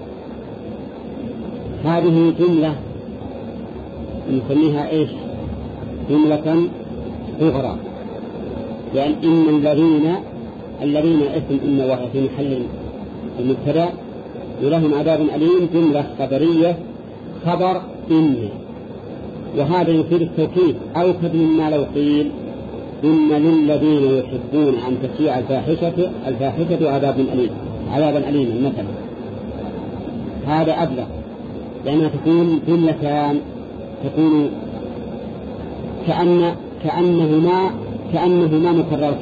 هذه جملة نسميها إيش؟ جملة صغرى، لأن إن الذين اسم إن وهي في محل المبتدأ، ولهم عذاب أليم جملة خبرية خبر إن، وهذا يفيد التوكيد أوكد مما لو قيل إن للذين يحبون أن تشيع الفاحشة عذابا أليما مثلا. هذا أبلغ، لأنها تكون جملتان، تكون كأنهما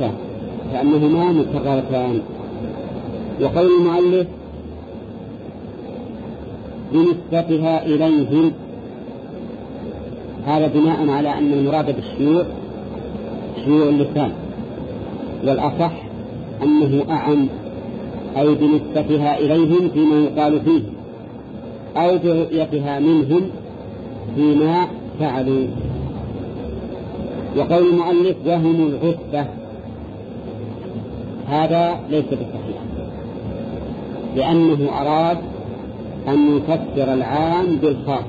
مكررتان. وقول المؤلف بنسبتها إليهم، هذا بناء على أن المراد بالشيوع شيوع اللسان، والأصح أنه أعم، أي بنسبتها إليهم فيما يقال فيه، أو برؤيتها منهم فيما فعلوا. وقول المؤلف وهم العصبة، هذا ليس بالصحيح، لأنه أراد أن يفسر العام بالخاص،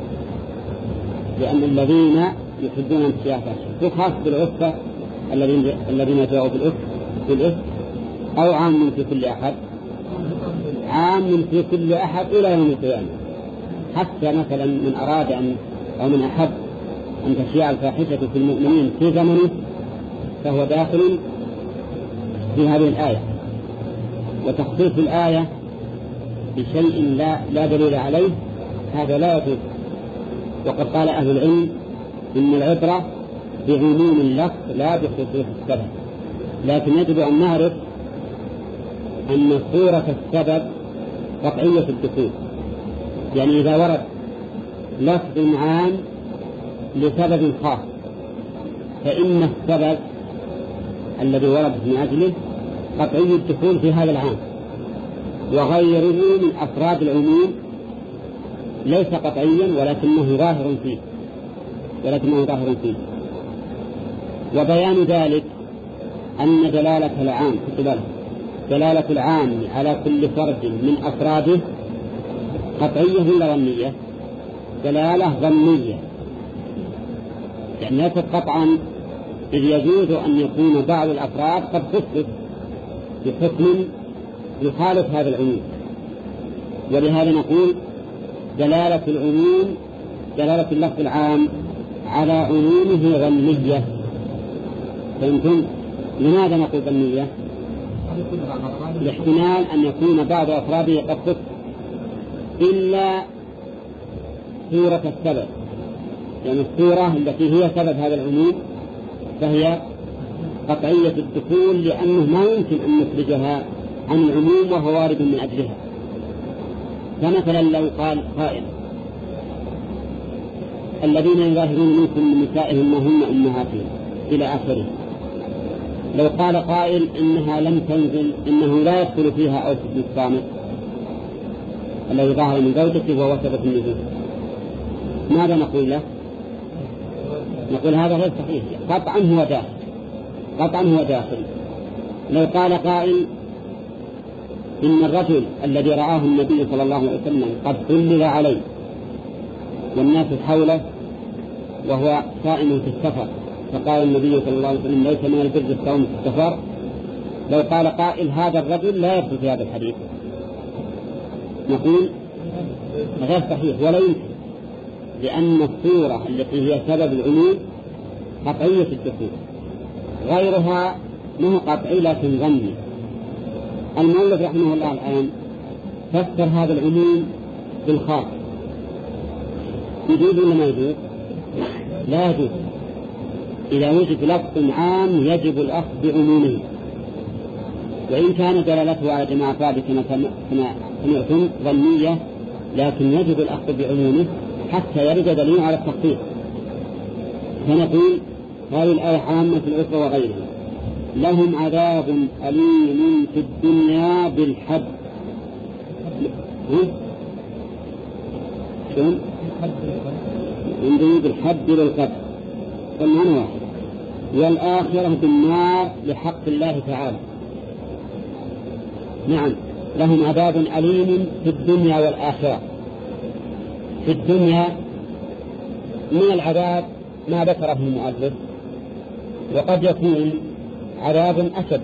لأن الذين يحبون أن تشيع الفاحشة خاص بالعصبة الذين جاءوا بالإثم، أو عام في كل أحد، عام في كل أحد إلى يوم القيامة. حتى مثلا من أراد أو من أحب أن تشيع الفاحشة في المؤمنين في زمنه فهو داخل في هذه الآية. وتخصيص الآية بشيء لا دليل عليه هذا لا يجوز. وقد قال أهل العلم إن العبرة بعموم اللفظ لا بخصوص السبب، لكن يجب أن نعرف أن صورة السبب قطعية الدخول. يعني إذا ورد لفظ عام لسبب خاص فإن السبب الذي ورد من أجله قطعي الدخول في هذا العام، وغيره من أفراد العموم ليس قطعيا ولكنه ظاهر فيه. وبيان ذلك أن دلالة العام على كل فرد من أفراده قطعية ولا ظنية؟ دلالة ظنية، يعني ليست قطعا، إذ يجوز أن يكون بعض الأفراد قد خصص بحكم يخالف هذا العموم. ولهذا نقول دلالة اللفظ العام على عمومه ظنية. فهمتم؟ لماذا نقول ظنية؟ لاحتمال أن يكون بعض أفراده قد خص إلا صورة السبب، يعني الصورة التي هي سبب هذا العموم فهي قطعية الدخول، لأنه ما يمكن أن نخرجها عن العموم وهو وارد من أجلها. فمثلا لو قال قائل الذين يظاهرون منكم من نسائهم ما هن أمهاتهم إلى آخره، لو قال قائل إنها لم تنزل، إنه لا يدخل فيها أوس بن الصامت الذي ظهر من زوجته وهو سبب النزول، ماذا نقول له؟ نقول هذا غير صحيح، قطعا هو داخل. لو قال قائل إن الرجل الذي رآه النبي صلى الله عليه وسلم قد ظلل عليه والناس حوله وهو صائم في السفر، فقال النبي صلى الله عليه وسلم ليس من البر الصوم في السفر، لو قال قائل هذا الرجل لا يدخل في هذا الحديث، نقول غير صحيح ولا يمكن، لأن الصورة التي هي سبب العموم قطعية الدخول، غيرها منه قطعي لكن ظني. المؤلف رحمه الله الآن فسر هذا العموم بالخاص، يجوز ولا ما يجوز؟ لا يجوز. إذا وجد لفظ عام يجب الأخذ بعمومه، وإن كان دلالته على جماعة ثابتة كما سمعتم ظنية، لكن يجب الأخذ بعمومه حتى يرد دليل على التخصيص. فنقول هذه الآية عامة في الأسرة وغيرها، لهم عذاب أليم في الدنيا بالحد. شون؟ بالحد للقتل والمعنى واحد، والآخرة بالنار لحق الله تعالى. نعم، لهم عذاب أليم في الدنيا والآخرة. في الدنيا من العذاب ما ذكره المؤلف، وقد يكون عذاب أشد،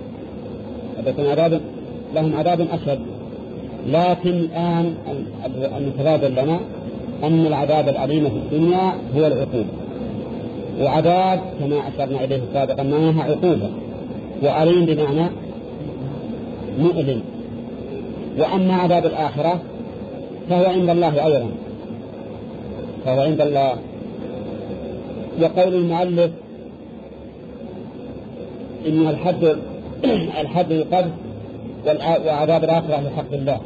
لهم عذاب أشد، لكن الآن المتبادل لنا أن العذاب الأليم في الدنيا هو العقوبة، وعذاب كما أشرنا إليه سابقا معناها عقوبة، وأليم بمعنى مؤلم. وأما عذاب الآخرة فهو عند الله أيضا، فهو عند الله. وقول المؤلف إن الحد القذف وعذاب الآخرة لحق الله،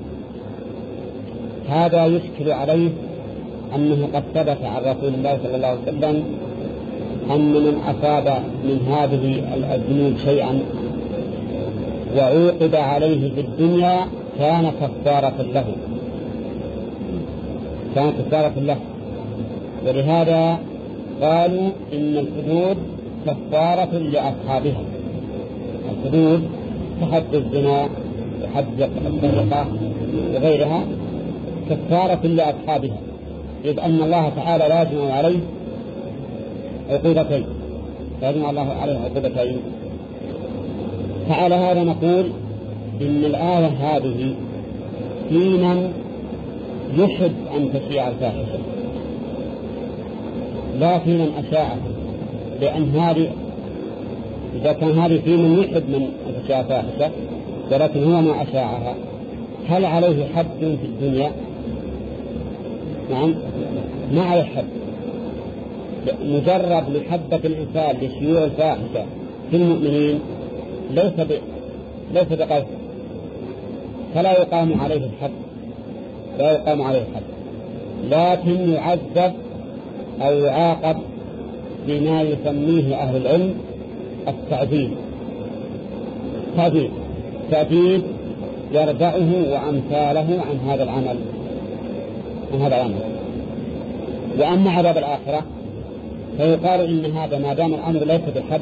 هذا يشكل عليه أنه قد ثبت عن رسول الله صلى الله عليه وسلم أن من أصاب من هذه الذنوب شيئا وعوقب عليه في الدنيا كان كفارة له، ولهذا قالوا إن الحدود كفارة لأصحابها. الحدود كحد الزنا وحد السرقة وغيرها كفارة لأصحابها، إذ أن الله تعالى لا يجمع عليه عقوبتين، فعلى هذا نقول إن الآية هذه في من يحب أن تشيع الفاحشة، لا في من أشاعها، لأن هذه إذا كان هذه في من يحب من أن تشيع الفاحشة ولكن هو ما أشاعها، هل عليه حد في الدنيا؟ نعم، ما عليه حد. مجرد محبة الإنسان لشيوع الفاحشة في المؤمنين ليس بقصد، فلا يقام عليه الحد، لكن يعذب أو يعاقب بما يسميه أهل العلم التعذيب يردعه وأمثاله عن هذا العمل. وأما عذاب الآخرة فيقال إن هذا ما دام الأمر ليس بالحد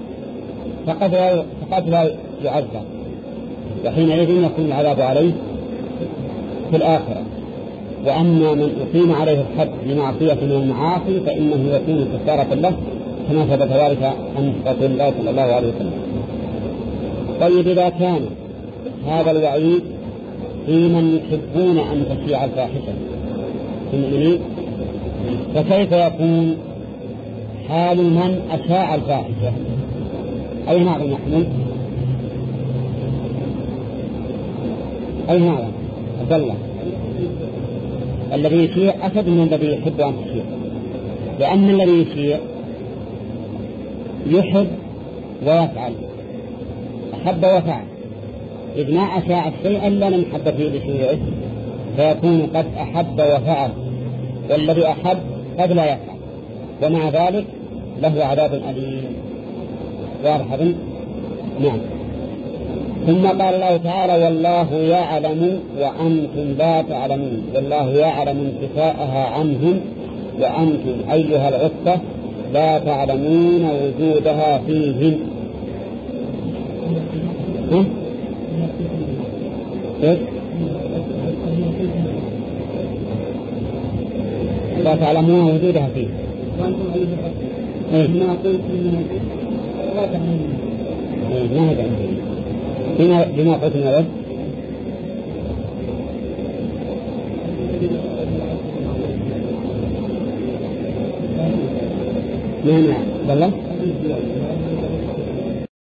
فقد لا يعذب، وحينئذ يكون العذاب عليه في الآخرة. وأما من أقيم عليه الحد بمعصية من المعاصي فإنه يكون كفارة له، كما ثبت ذلك عن رسول الله صلى الله عليه وسلم. طيب، إذا كان هذا الوعيد في من يحبون أن تشيع الفاحشة في المؤمنين، فكيف يكون حال من أشاع الفاحشة؟ أي نعم نحن عبد الله الذي يشيع أشد من الذي يحب أن تشيع، لأن الذي يشيع يحب ويفعل، أحب وفعل، إذ ما أشاع الشيء إلا من حب فيه لشيوعه فيكون قد أحب وفعل، والذي أحب قد لا يفعل، ومع ذلك له عذاب أليم. واضح؟ نعم. ثم قال الله تعالى: والله يعلم وأنتم لا تعلمون، والله يعلم انتفاءها عنهم وأنتم أيها العصبة لا تعلمون وجودها فيهم. لا تعلمون وجودها فيه. ما قلت بما قلت من الرد نعم والله